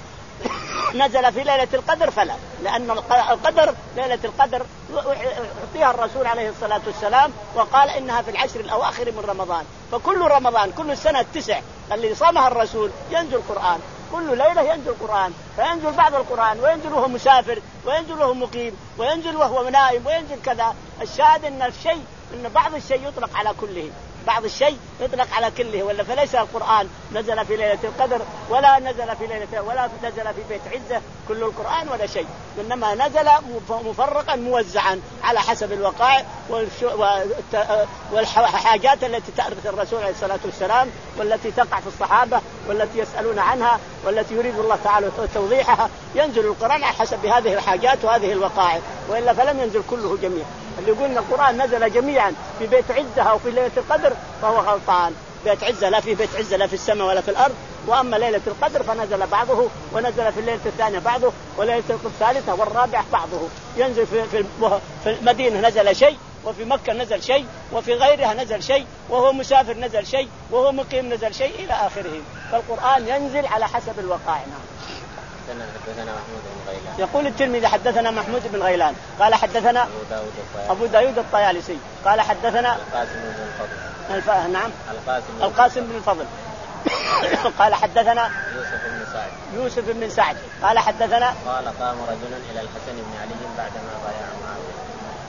نزل في ليلة القدر فلا، لأن القدر ليلة القدر أعطيها الرسول عليه الصلاة والسلام وقال إنها في العشر الأواخر من رمضان، فكل رمضان كل السنة التسع اللي صامها الرسول ينزل القرآن، كل ليلة ينزل القرآن، فينزل بعض القرآن وينزل وهو مسافر، وينزل وهو مقيم، وينزل وهو نائم، وينزل كذا. الشاهد أن الشيء أن بعض الشيء يطلق على كله، بعض الشيء يطلق على كله، ولا فليس القرآن نزل في ليلة القدر ولا نزل في ليلة ولا نزل في بيت عزة كل القرآن ولا شيء، إنما نزل مفرقا موزعا على حسب الوقائع والحاجات التي تعرف الرسول عليه الصلاة والسلام، والتي تقع في الصحابة، والتي يسألون عنها، والتي يريد الله تعالى توضيحها، ينزل القرآن على حسب هذه الحاجات وهذه الوقائع، وإلا فلم ينزل كله جميعا. اللي يقول ان القرآن نزل جميعا في بيت عزة أو في ليلة القدر فهو غلطان. بيت عزة لا في بيت عزة لا في السماء ولا في الأرض، وأما ليلة القدر فنزل بعضه، ونزل في الليلة الثانية بعضه، وليلة الثالثة والرابعة بعضه. ينزل في في المدينة نزل شيء، وفي مكة نزل شيء، وفي غيرها نزل شيء، وهو مسافر نزل شيء، وهو مقيم نزل شيء إلى آخره. فالقرآن ينزل على حسب الوقائع. حدثنا محمود بن غيلان. يقول الترمذي حدثنا محمود بن غيلان قال حدثنا أبو داود الطيالسي, أبو داود الطيالسي قال حدثنا القاسم بن الفضل. الف... نعم القاسم, القاسم بن الفضل قال حدثنا يوسف بن سعد يوسف بن سعد قال حدثنا قال قام رجل إلى الحسن بن علي بعدما بايع معاوية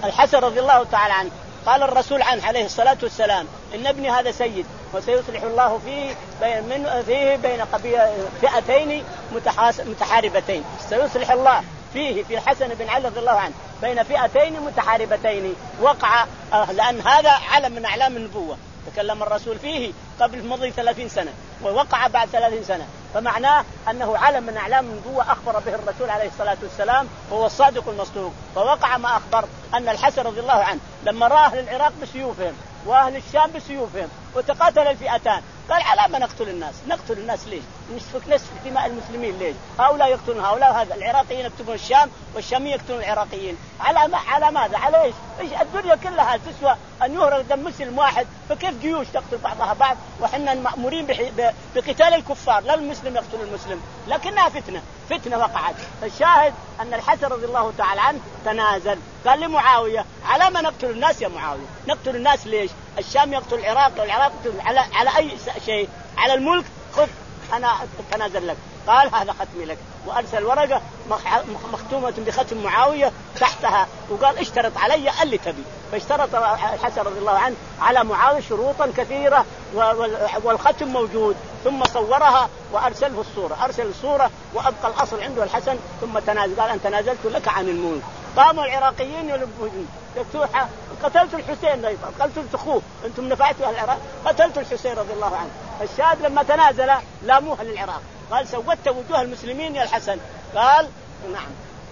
الحسن رضي الله تعالى عنه قال الرسول عنه عليه الصلاة والسلام إن ابني هذا سيد وسيصلح الله فيه بين من فيه بين فئتين متحاربتين. سيصلح الله فيه في الحسن بن علي رضي الله عنه بين فئتين متحاربتين. وقع لأن هذا علم من أعلام النبوة، تكلم الرسول فيه قبل مضي ثلاثين سنة ووقع بعد ثلاثين سنة، فمعناه أنه علم من أعلام النبوة أخبر به الرسول عليه الصلاة والسلام وهو الصادق المصدوق. فوقع ما أخبر أن الحسن رضي الله عنه لما رأى أهل العراق بسيوفهم وأهل الشام بسيوفهم وتقاتل الفئتان قال على ما نقتل الناس؟ نقتل الناس ليش؟ نسفك نسفك دماء المسلمين ليش؟ هؤلاء يقتلون هؤلاء، هذا العراقيين يكتبون الشام والشاميين يقتلون العراقيين، على ما على ماذا؟ على ايش؟ ايش الدنيا كلها تسوى ان يهرق دم مسلم واحد، فكيف جيوش تقتل بعضها بعض وحنا مأمورين بقتال الكفار، لا المسلم يقتل المسلم، لكنها فتنة فتنة وقعت. فالشاهد أن الحسن رضي الله تعالى عنه تنازل، قال لمعاوية على ما نقتل الناس يا معاوية؟ نقتل الناس ليش؟ الشام يقتل العراق والعراق يقتل على على أي شيء، على الملك خذ أنا أتنازل لك. قال هذا ختمي لك، وأرسل ورقة مختومة بختم معاوية تحتها وقال اشترط علي اللي تبي. فاشترط الحسن رضي الله عنه على معاوية شروطا كثيرة والختم موجود، ثم صورها وأرسله الصورة، أرسل الصورة وأبقى الأصل عنده الحسن، ثم تنازل قال أن تنازلت لك عن الملك. قاموا العراقيين يلبون يكتوحة قتلت الحسين أيضا، قتلت أخوه، أنتم نفعتوا أهل العراق، قتلت الحسين رضي الله عنه. الشاهد لما تنازل لاموها للعراق، قال سودت وجوه المسلمين يا الحسن. قال نعم.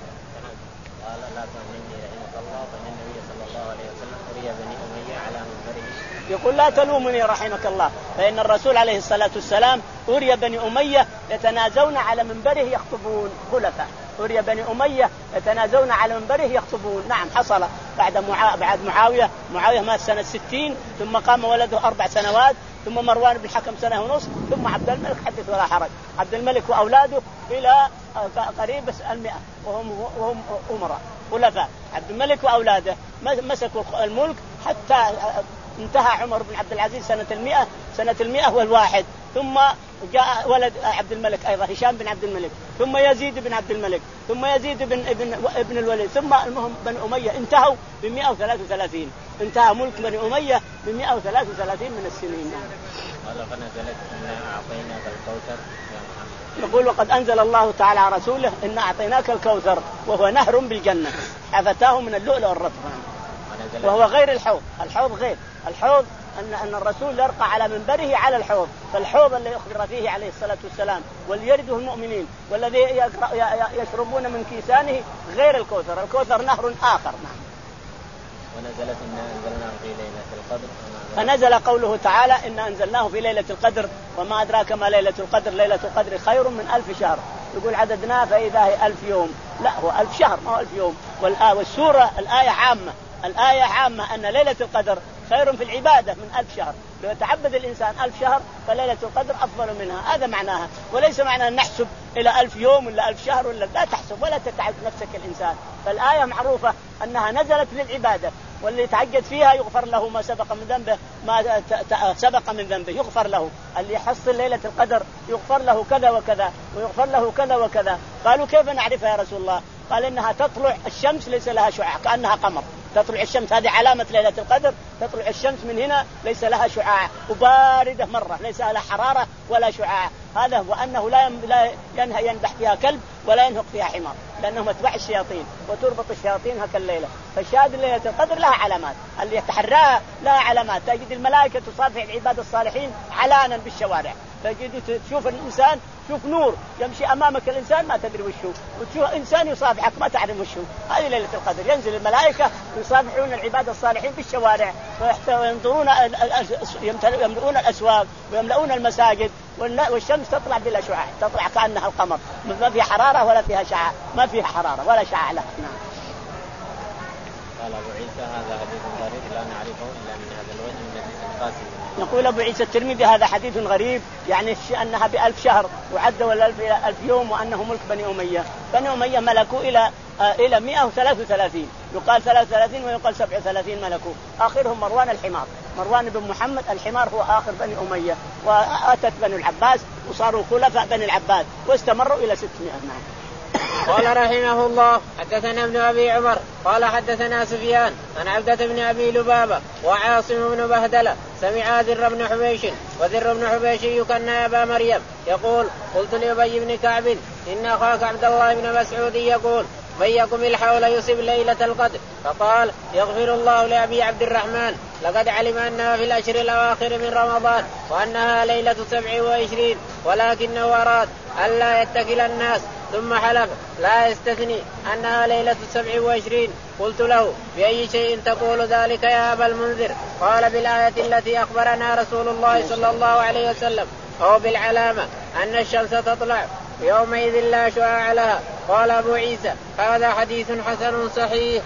قال لا تؤمني رحمك الله فإن النبي صلى الله عليه وسلم أري بني أمية على منبره. يقول لا تلومني رحمك الله، فإن الرسول عليه الصلاة والسلام أري بني أمية يتنازون على منبره يخطبون خلفاء، أري بني أمية يتنازون على منبره يخطبون. نعم حصل بعد معا... بعد معاوية، معاوية مات سنة ستين، ثم قام ولده أربع سنوات، ثم مروان بن الحكم سنة ونصف، ثم عبد الملك حدث ولا حرج. عبد الملك وأولاده إلى قريب المئة وهم وهم أمراء خلفاء. عبد الملك وأولاده مسكوا الملك حتى انتهى عمر بن عبد العزيز سنة المئة سنة المئة والواحد، ثم جاء ولد عبد الملك أيضا هشام بن عبد الملك، ثم يزيد بن عبد الملك، ثم يزيد بن ابن ابن الوليد، ثم المهم بن أمية انتهوا بمئة وثلاثة وثلاثين، انتهى ملك بني أمية بمئة وثلاثة وثلاثين من السنين. قال فنزلت إنا أعطيناك الكوثر يا محمد. يقول وقد أنزل الله تعالى على رسوله إنا أعطيناك الكوثر وهو نهر بالجنة حفتاه من اللؤلؤ والرطبان، وهو غير الحوض. الحوض غير الحوض أن أن الرسول يرقى على منبره على الحوض، فالحوض اللي أخبر فيه عليه الصلاة والسلام واليرده المؤمنين والذي يشربون من كيسانه غير الكوثر، الكوثر نهر آخر. نعم. ونزلت إنا أنزلناه في ليلة القدر. فنزل قوله تعالى إنا أنزلناه في ليلة القدر وما أدراك ما ليلة القدر، ليلة القدر خير من ألف شهر. يقول عددناه فإذا هي ألف يوم، لا هو ألف شهر ما هو ألف يوم. والسورة الآية عامة، الآية عامة أن ليلة القدر خير في العبادة من ألف شهر. لو يتعبد الإنسان ألف شهر فليلة القدر أفضل منها، هذا معناها. وليس معنى أن نحسب إلى ألف يوم ولا ألف شهر، ولا لا تحسب ولا تتعب نفسك الإنسان. فالآية معروفة أنها نزلت للعبادة، واللي يتعجد فيها يغفر له ما سبق من ذنبه، ما سبق من ذنبه يغفر له. اللي يحصل ليلة القدر يغفر له كذا وكذا ويغفر له كذا وكذا. قالوا كيف نعرفها يا رسول الله؟ قال إنها تطلع الشمس ليس لها شعاع كأنها قمر، تطلع الشمس، هذه علامة ليلة القدر، تطلع الشمس من هنا ليس لها شعاع وباردة مرة، ليس لها حرارة ولا شعاع. هذا وأنه لا لا ينبح فيها كلب ولا ينهق فيها حمار، لأنه متبع الشياطين وتربط الشياطين هكا الليلة. فالشاهد ليلة القدر لها علامات، اللي يتحراها لها علامات. تجد الملائكة تصافح العباد الصالحين علانا بالشوارع، تجد تشوف الإنسان شوف نور يمشي أمامك الإنسان ما تدري وشه، وتشوف إنسان يصافحك ما تعرف وشه. هذه ليلة القدر، ينزل الملائكة يصافحون العباد الصالحين في الشوارع، وينظرون يملؤون الأسواق ويملؤون المساجد، والشمس تطلع بلا شعاع، تطلع كأنها القمر، ما فيها حرارة ولا فيها شعاع، ما فيها حرارة ولا شعاع لها. نعم. قال أبو عيسى هذا حديث غريب لا نعرفه إلا من هذا الوجه من حديث القاسم. يقول أبو عيسى الترمذي هذا حديث غريب، يعني أنها بألف شهر وعدوا الألف إلى ألف يوم، وأنه ملك بني أمية. بني أمية ملكوا إلى آه إلى مئة وثلاثة وثلاثين، يقال ثلاثة وثلاثين ويقال سبعة وثلاثين ملكوا، آخرهم مروان الحمار، مروان بن محمد الحمار هو آخر بني أمية، وأتت بني العباس وصاروا خلفاء بني العباس واستمروا إلى ستمائة. نعم. قال رحمه الله حدثنا ابن أبي عمر قال حدثنا سفيان عن عبدة بن أبي لبابة وعاصم بن بهدلة سمع ذر بن حبيش وذر بن حبيش يكنى أبا مريم يقول قلت لأبي بن كعب إن أخاك عبد الله بن مسعود يقول من يقم الحول يصب ليلة القدر فقال يغفر الله لأبي عبد الرحمن لقد علم أنها في الأشهر الأواخر من رمضان وأنها ليلة سبع وعشرين ولكنه أراد ألا يتكل الناس ثم حلف لا يستثني أنها ليلة سبع وعشرين. قلت له بأي شيء تقول ذلك يا أبا المنذر؟ قال بالآية التي أخبرنا رسول الله صلى الله عليه وسلم أو بالعلامة أن الشمس تطلع يومئذ لا شعاع لها. قال أبو عيسى هذا حديث حسن صحيح.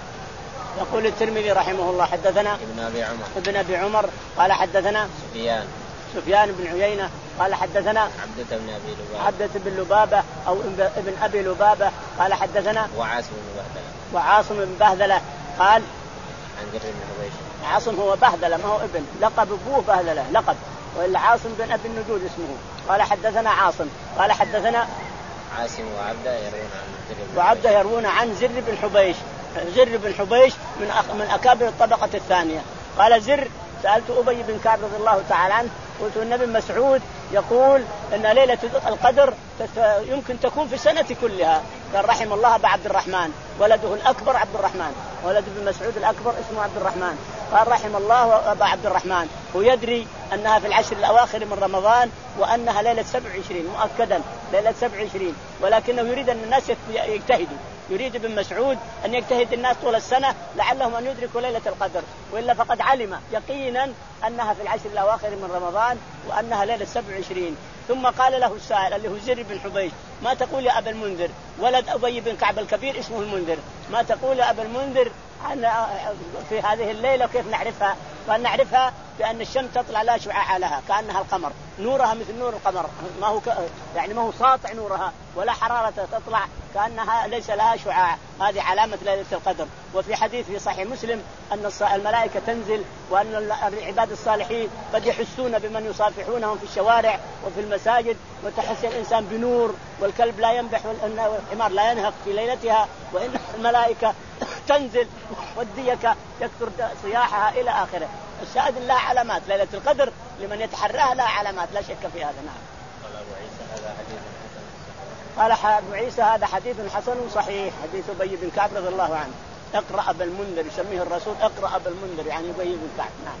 يقول الترمذي رحمه الله حدثنا ابن أبي عمر ابن أبي عمر قال حدثنا سفيان سفيان بن عيينة قال حدثنا عبدة بن أبي لبابة عبدة بن لبابة أو ابن أبي لبابة قال حدثنا وعاصم بن بهدلة وعاصم بن بهدلة قال عن ذر بن حبيش. عاصم هو بهدلة ما هو ابن لقب أبوه بهدلة لقب وإلا عاصم بن أبي النجود اسمه. قال حدثنا عاصم قال حدثنا عاصم وعبدة يروون عن ذر بن وعبدة يروون عن زر بن حبيش. زر بن حبيش من أخ من أكابر الطبقة الثانية. قال زر سألت أبي بن كعب رضي الله تعالى عنه قلت النبي مسعود يقول إن ليلة القدر يمكن تكون في السنة كلها. قال رحم الله أبا عبد الرحمن ولده الأكبر عبد الرحمن ولد ابن مسعود الأكبر اسمه عبد الرحمن. قال رحم الله أبا عبد الرحمن هو يدري أنها في العشر الأواخر من رمضان وأنها ليلة سبع وعشرين مؤكدا ليلة سبع وعشرين ولكنه يريد أن الناس يجتهدوا. يريد ابن مسعود أن يجتهد الناس طول السنة لعلهم أن يدركوا ليلة القدر وإلا فقد علم يقينا أنها في العشر الأواخر من رمضان وأنها ليلة سبع وعشرين. ثم قال له السائل اللي هو زر بن حبيش ما تقول يا أبا المنذر؟ ولد أبي بن كعب الكبير اسمه المنذر ما تقول يا أبا المنذر عن في هذه الليلة كيف نعرفها؟ فأن نعرفها بأن الشمس تطلع لا شعاع لها كأنها القمر نورها مثل نور القمر ما هو ك... يعني ما هو ساطع نورها ولا حرارة تطلع كأنها ليس لها شعاع. هذه علامة ليلة القدر. وفي حديث في صحيح مسلم أن الملائكة تنزل وأن العباد الصالحين قد يحسون بمن يصافحونهم في الشوارع وفي المساجد وتحس الإنسان بنور والكلب لا ينبح والحمار لا ينهق في ليلتها وإن الملائكة تنزل والديكة يكثر صياحها إلى آخره. الشاهد لها علامات ليلة القدر لمن يتحراها لها علامات لا شك في هذا. نعم. قال أبو عيسى هذا حديث حسن. قال أبو عيسى هذا حديث حسن صحيح حديث أبي بن كعب رضي الله عنه. اقرأ أبا المنذر يسميه الرسول اقرأ أبا المنذر يعني أبي بن كعب. نعم.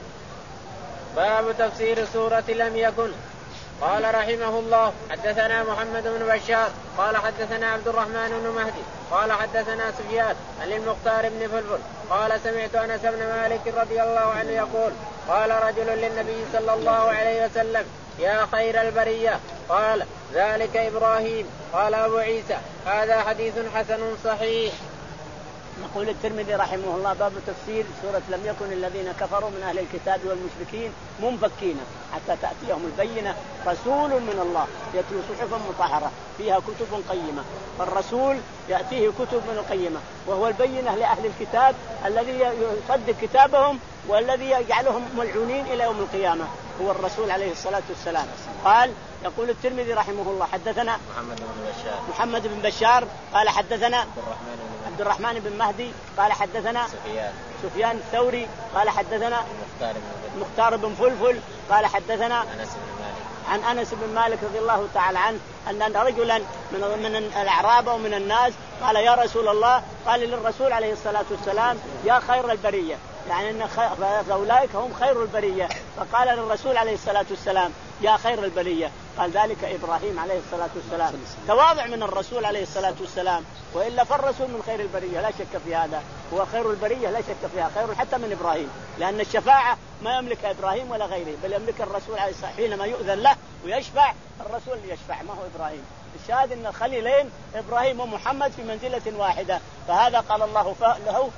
باب تفسير سورة لم يكن. قال رحمه الله حدثنا محمد بن بشار قال حدثنا عبد الرحمن بن مهدي قال حدثنا سفيان عن المختار بن فلفل قال سمعت أنس بن مالك رضي الله عنه يقول قال رجل للنبي صلى الله عليه وسلم يا خير البرية قال ذلك إبراهيم. قال أبو عيسى هذا حديث حسن صحيح. يقول الترمذي رحمه الله باب تفسير سورة لم يكن الذين كفروا من أهل الكتاب والمشركين منفكين حتى تأتيهم البينة رسول من الله يتلو صحفا مطهرة فيها كتب قيمة. فالرسول يأتيه كتب من القيمة وهو البينة لأهل الكتاب الذي يصدق كتابهم والذي يجعلهم ملعونين إلى يوم القيامة هو الرسول عليه الصلاة والسلام. قال يقول الترمذي رحمه الله حدثنا محمد بن بشار محمد بن بشار قال حدثنا عبد الرحمن بن عبد الرحمن بن مهدي قال حدثنا سفيان سفيان الثوري قال حدثنا المختار بن مختار بن فلفل قال حدثنا أنس بن مالك عن أنس بن مالك رضي الله تعالى عنه أن رجلا من من الأعراب ومن الناس قال يا رسول الله قال للرسول عليه الصلاة والسلام يا خير البرية يعني أن أولئك هم خير البرية. فقال للرسول عليه الصلاة والسلام يا خير البرية قال ذلك إبراهيم عليه الصلاة والسلام. تواضع من الرسول عليه الصلاة والسلام وإلا فالرسول من خير البرية لا شك في هذا هو خير البرية لا شك فيها خير حتى من إبراهيم لأن الشفاعة ما يملك إبراهيم ولا غيره بل يملك الرسول عليه الصلاة والسلام حينما يؤذن له ويشفع الرسول يشفع ما هو إبراهيم. الشاهد أن الخليلين إبراهيم ومحمد في منزلة واحدة فهذا قال الله له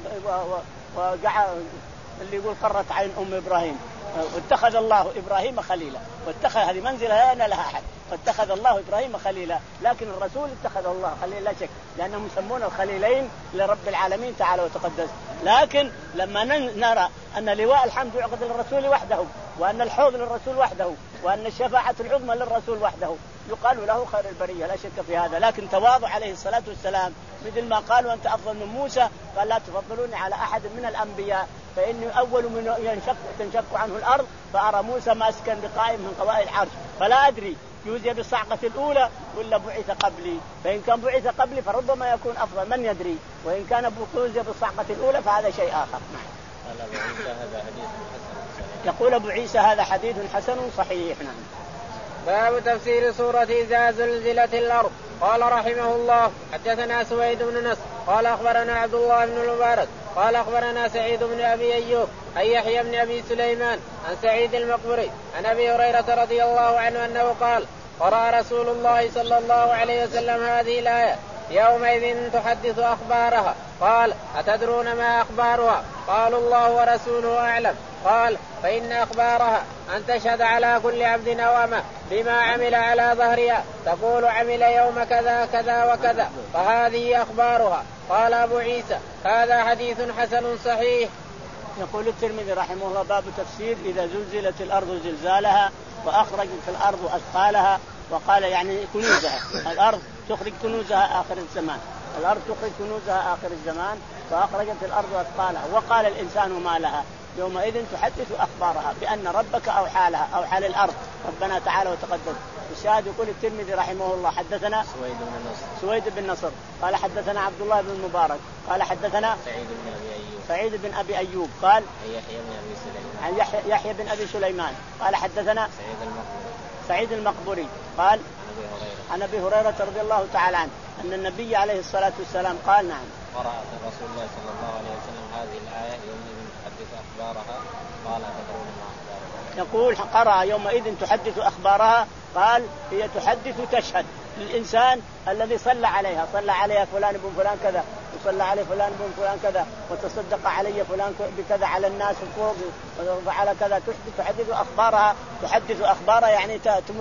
وجعل اللي يقول قرت عين أم إبراهيم واتخذ الله إبراهيم خليلا واتخذ هذه منزلة لا لها أحد فاتخذ الله إبراهيم خليلا، لكن الرسول اتخذ الله خليل لا شك، لأنهم يسمون الخليلين لرب العالمين تعالى وتقدس. لكن لما نرى أن لواء الحمد يعقد للرسول وحده، وأن الحوض للرسول وحده، وأن الشفاعة العظمى للرسول وحده، يقال له خير البرية لا شك في هذا. لكن تواضع عليه الصلاة والسلام، مثل ما قالوا أنت أفضل من موسى، قال لا تفضلوني على أحد من الأنبياء فإني أول من ينشق تنشق عنه الأرض فأرى موسى ماسكا بقائم من قوائم العرش، فلا أدري يوزي بالصعقة الأولى ولا بعث قبلي، فإن كان بعث قبلي فربما يكون أفضل من يدري، وإن كان يوزي بالصعقة الأولى فهذا شيء آخر. يقول أبو عيسى هذا حديث حسن صحيح. نعم. باب تفسير سورة إذا زلزلت الأرض. قال رحمه الله حدثنا سويد بن نصر قال أخبرنا عبد الله بن المبارك قال أخبرنا سعيد بن أبي أيوب عن يحيى بن أبي سليمان عن سعيد المقبري عن أبي هريرة رضي الله عنه أنه قال قرأ رسول الله صلى الله عليه وسلم هذه الآية يومئذ تحدث أخبارها. قال أتدرون ما أخبارها؟ قالوا الله ورسوله أعلم. قال فإن أخبارها أن تشهد على كل عبد أو أمة بما عمل على ظهرها، تقول عمل يوم كذا كذا وكذا، فهذه أخبارها. قال أبو عيسى هذا حديث حسن صحيح. يقول الترمذي رحمه الله باب تفسير إذا زلزلت الأرض زلزالها وأخرجت الأرض أثقالها، وقال يعني كنوزها، الأرض تخرج كنوزها آخر الزمان، الأرض تخرج كنوزها آخر الزمان وأخرجت الأرض أثقالها، وقال الإنسان ما لها يومئذ تحدث أخبارها بأن ربك أوحى لها، أوحى للأرض ربنا تعالى وتقدس. الشاهد يقول الترمذي رحمه الله حدثنا سويد بن نصر سويد بن نصر قال حدثنا عبد الله بن المبارك قال حدثنا سعيد بن أبي أيوب سعيد بن أبي أيوب قال يحيى بن أبي سليمان عن يحيى, يحيى بن أبي سليمان قال حدثنا سعيد المقبري سعيد المقبري قال عن أبي هريرة رضي الله تعالى عنه أن النبي عليه الصلاة والسلام قال نعم قرأ رسول الله صلى الله عليه وسلم هذه الآية يومئذ تحدث أخبارها. قال أتدرون ما أخبارها؟ يقول قرأ يومئذ تحدث أخبارها، قال هي تحدث تشهد للإنسان الذي صلى عليها، صلى عليها فلان بن فلان كذا، وصلى عليه فلان بن فلان كذا، وتصدق علي فلان بكذا على الناس الفوق وعلى كذا، تحدث أخبارها. تحدث أخبارها يعني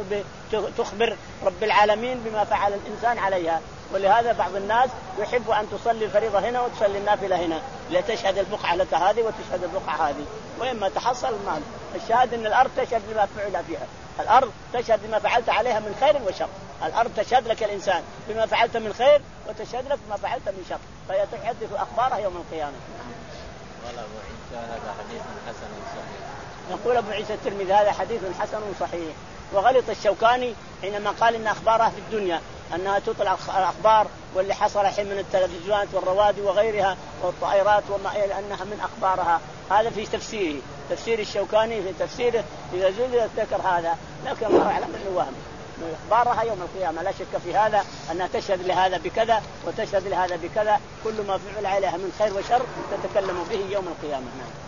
تخبر رب العالمين بما فعل الإنسان عليها. ولهذا بعض الناس يحب أن تصلي الفريضة هنا وتصلي النافلة هنا لتشهد البقعة لك هذه وتشهد البقعة هذه، وإما تحصل المال. الشاهد أن الأرض تشهد لما فعل فيها، الأرض تشهد لما فعلت عليها من خير وشر، الأرض تشهد لك الإنسان بما فعلت من خير وتشهد لك بما فعلت من شر، فهي تحدث أخبارها يوم القيامة. قال أبو عيسى هذا حديث حسن صحيح. يقول أبو عيسى الترمذي هذا حديث حسن صحيح. وغلط الشوكاني حينما قال إن أخبارها في الدنيا أنها تطلع الأخبار واللي حصل حين من التلفزيونات والروادي وغيرها والطائرات وما إلى أنها من أخبارها. هذا في تفسيره، تفسير الشوكاني في تفسيره إذا زلزلت ذكر هذا، لكن الله أعلم أنه وهم. أخبارها يوم القيامة لا شك في هذا، أنها تشهد لهذا بكذا وتشهد لهذا بكذا، كل ما فعل عليها من خير وشر تتكلم به يوم القيامة.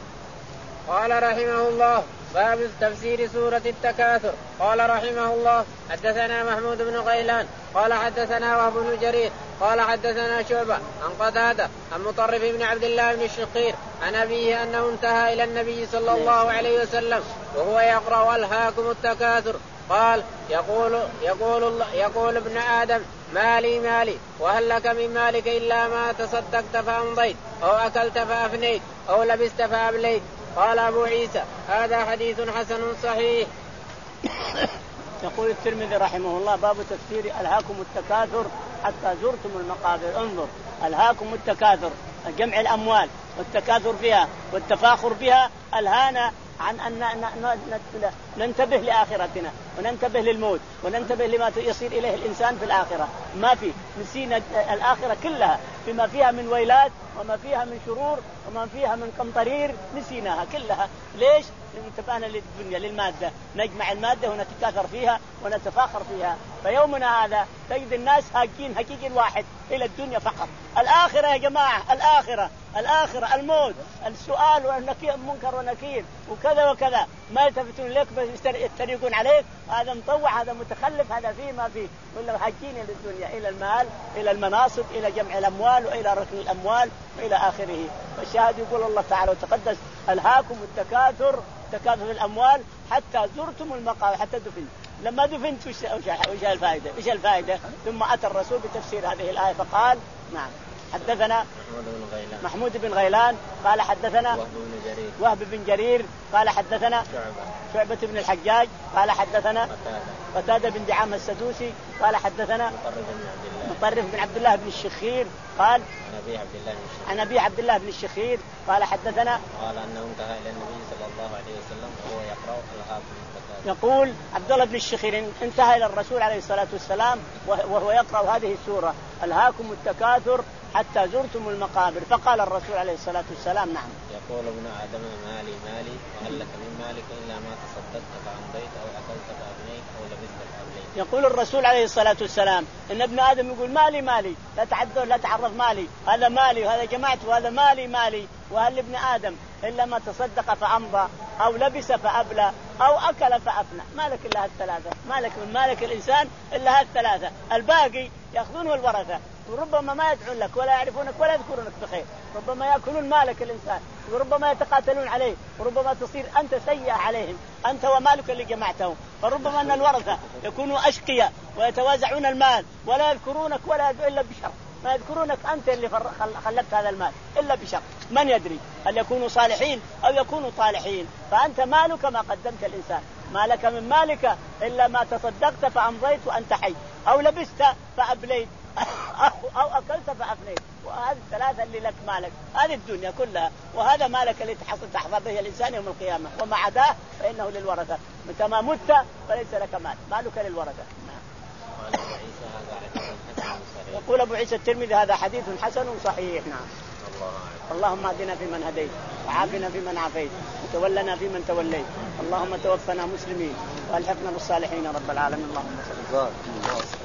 قال رحمه الله باب تفسير سورة التكاثر. قال رحمه الله حدثنا محمود بن غيلان قال حدثنا وهب بن جرير قال حدثنا شعبة عن قتادة عن مطرف بن عبد الله بن الشقير عن أبيه أنه انتهى إلى النبي صلى الله عليه وسلم وهو يقرأ ألهاكم التكاثر. قال يقول يقول الله يقول ابن آدم مالي مالي وهل لك من مالك إلا ما تصدقت فأمضيت أو أكلت فأفنيت أو لبست فأبليت. قال أبو عيسى هذا حديث حسن صحيح. يقول الترمذي رحمه الله باب تفسير ألهاكم التكاثر حتى زرتم المقابر. انظر، ألهاكم التكاثر جمع الأموال والتكاثر بها والتفاخر بها ألهانا عن أن ننتبه لآخرتنا وننتبه للموت وننتبه لما يصير إليه الإنسان في الآخرة. ما في نسينا الآخرة كلها بما فيها من ويلات وما فيها من شرور وما فيها من قمطرير، نسيناها كلها. ليش؟ انتبهنا للدنيا للمادة، نجمع المادة ونتكاثر فيها ونتفاخر فيها. فيومنا هذا تجد الناس هاجين هجيج واحد إلى الدنيا فقط. الآخرة يا جماعة، الآخرة الآخرة الموت، السؤال والنكير منكر ونكير وكذا وكذا، ما يلتفتون لك بس يتريقون عليك. هذا مطوع، هذا متخلف، هذا فيه ما فيه، ولا هاجين إلى الدنيا، إلى المال، إلى المناصب، إلى جمع الأموال وإلى ركن الأموال وإلى آخره. فالشاهد يقول الله تعالى وتقدس ألهاكم التكاثر، تكاثر الأموال حتى زرتم المقابر، حتى دفن لما دفنت وش وش الفائدة؟ وش الفائدة؟ ثم أتى الرسول بتفسير هذه الآية فقال نعم حدثنا محمود بن غيلان قال حدثنا وهب بن جرير قال حدثنا شعبة بن الحجاج قال حدثنا قتادة بن دعامة السدوسي قال حدثنا مطرف بن عبد الله بن الشخير قال عن أبي عبد الله بن الشخير قال حدثنا قال أنه انتهى إلى النبي صلى الله عليه وسلم وهو يقرأ الهاكم التكاثر. يقول عبد الله بن الشخير انتهى إلى الرسول عليه الصلاة والسلام وهو يقرأ هذه السورة الهاكم التكاثر حتى زرتم المقابر. فقال الرسول عليه الصلاة والسلام نعم يقول ابن آدم مالي مالي وهل لك من مالك إلا ما تصدقت فأمضيت أو أكلت فأبنيت أو لبست فأبليت. يقول الرسول عليه الصلاة والسلام إن ابن آدم يقول مالي مالي لا تعذر لا تعرف مالي هذا مالي وهذا جماعته وهذا مالي مالي وهل ابن آدم إلا ما تصدق فأمضى أو لبس فأبلى أو أكل فأفنى. مالك إلا هالثلاثة مالك من مالك الإنسان إلا هالثلاثة الباقي يأخذونه الورثة وربما ما يدعون لك ولا يعرفونك ولا يذكرونك بخير ربما يأكلون مالك الإنسان وربما يتقاتلون عليه وربما تصير أنت سيئة عليهم أنت ومالك اللي جمعتهم فربما أن الورثة يكونوا أشقياء ويتوازعون المال ولا يذكرونك ولا يدعون إلا بشر ما يذكرونك أنت اللي خلبت هذا المال إلا بشر من يدري هل يكونوا صالحين أو يكونوا طالحين فأنت مالك ما قدمت الإنسان ما لك من مالك إلا ما تصدقت فأمضيت وأنت حي أو لبست فأبليت أو أكلت فأفنيت وهذه الثلاثة اللي لك مالك هذه الدنيا كلها وهذا مالك اللي تحظى به الإنسان يوم القيامة وما عداه فإنه للورثة متى ما مت فليس لك مال مالك للورثة. يقول أبو عيسى الترمذي هذا حديث حسن صحيح. نعم. اللهم اهدنا فيمن هديت وعافنا فيمن عافيت وتولنا فيمن توليت اللهم توفنا مسلمين والحقنا بالصالحين رب العالمين اللهم صل.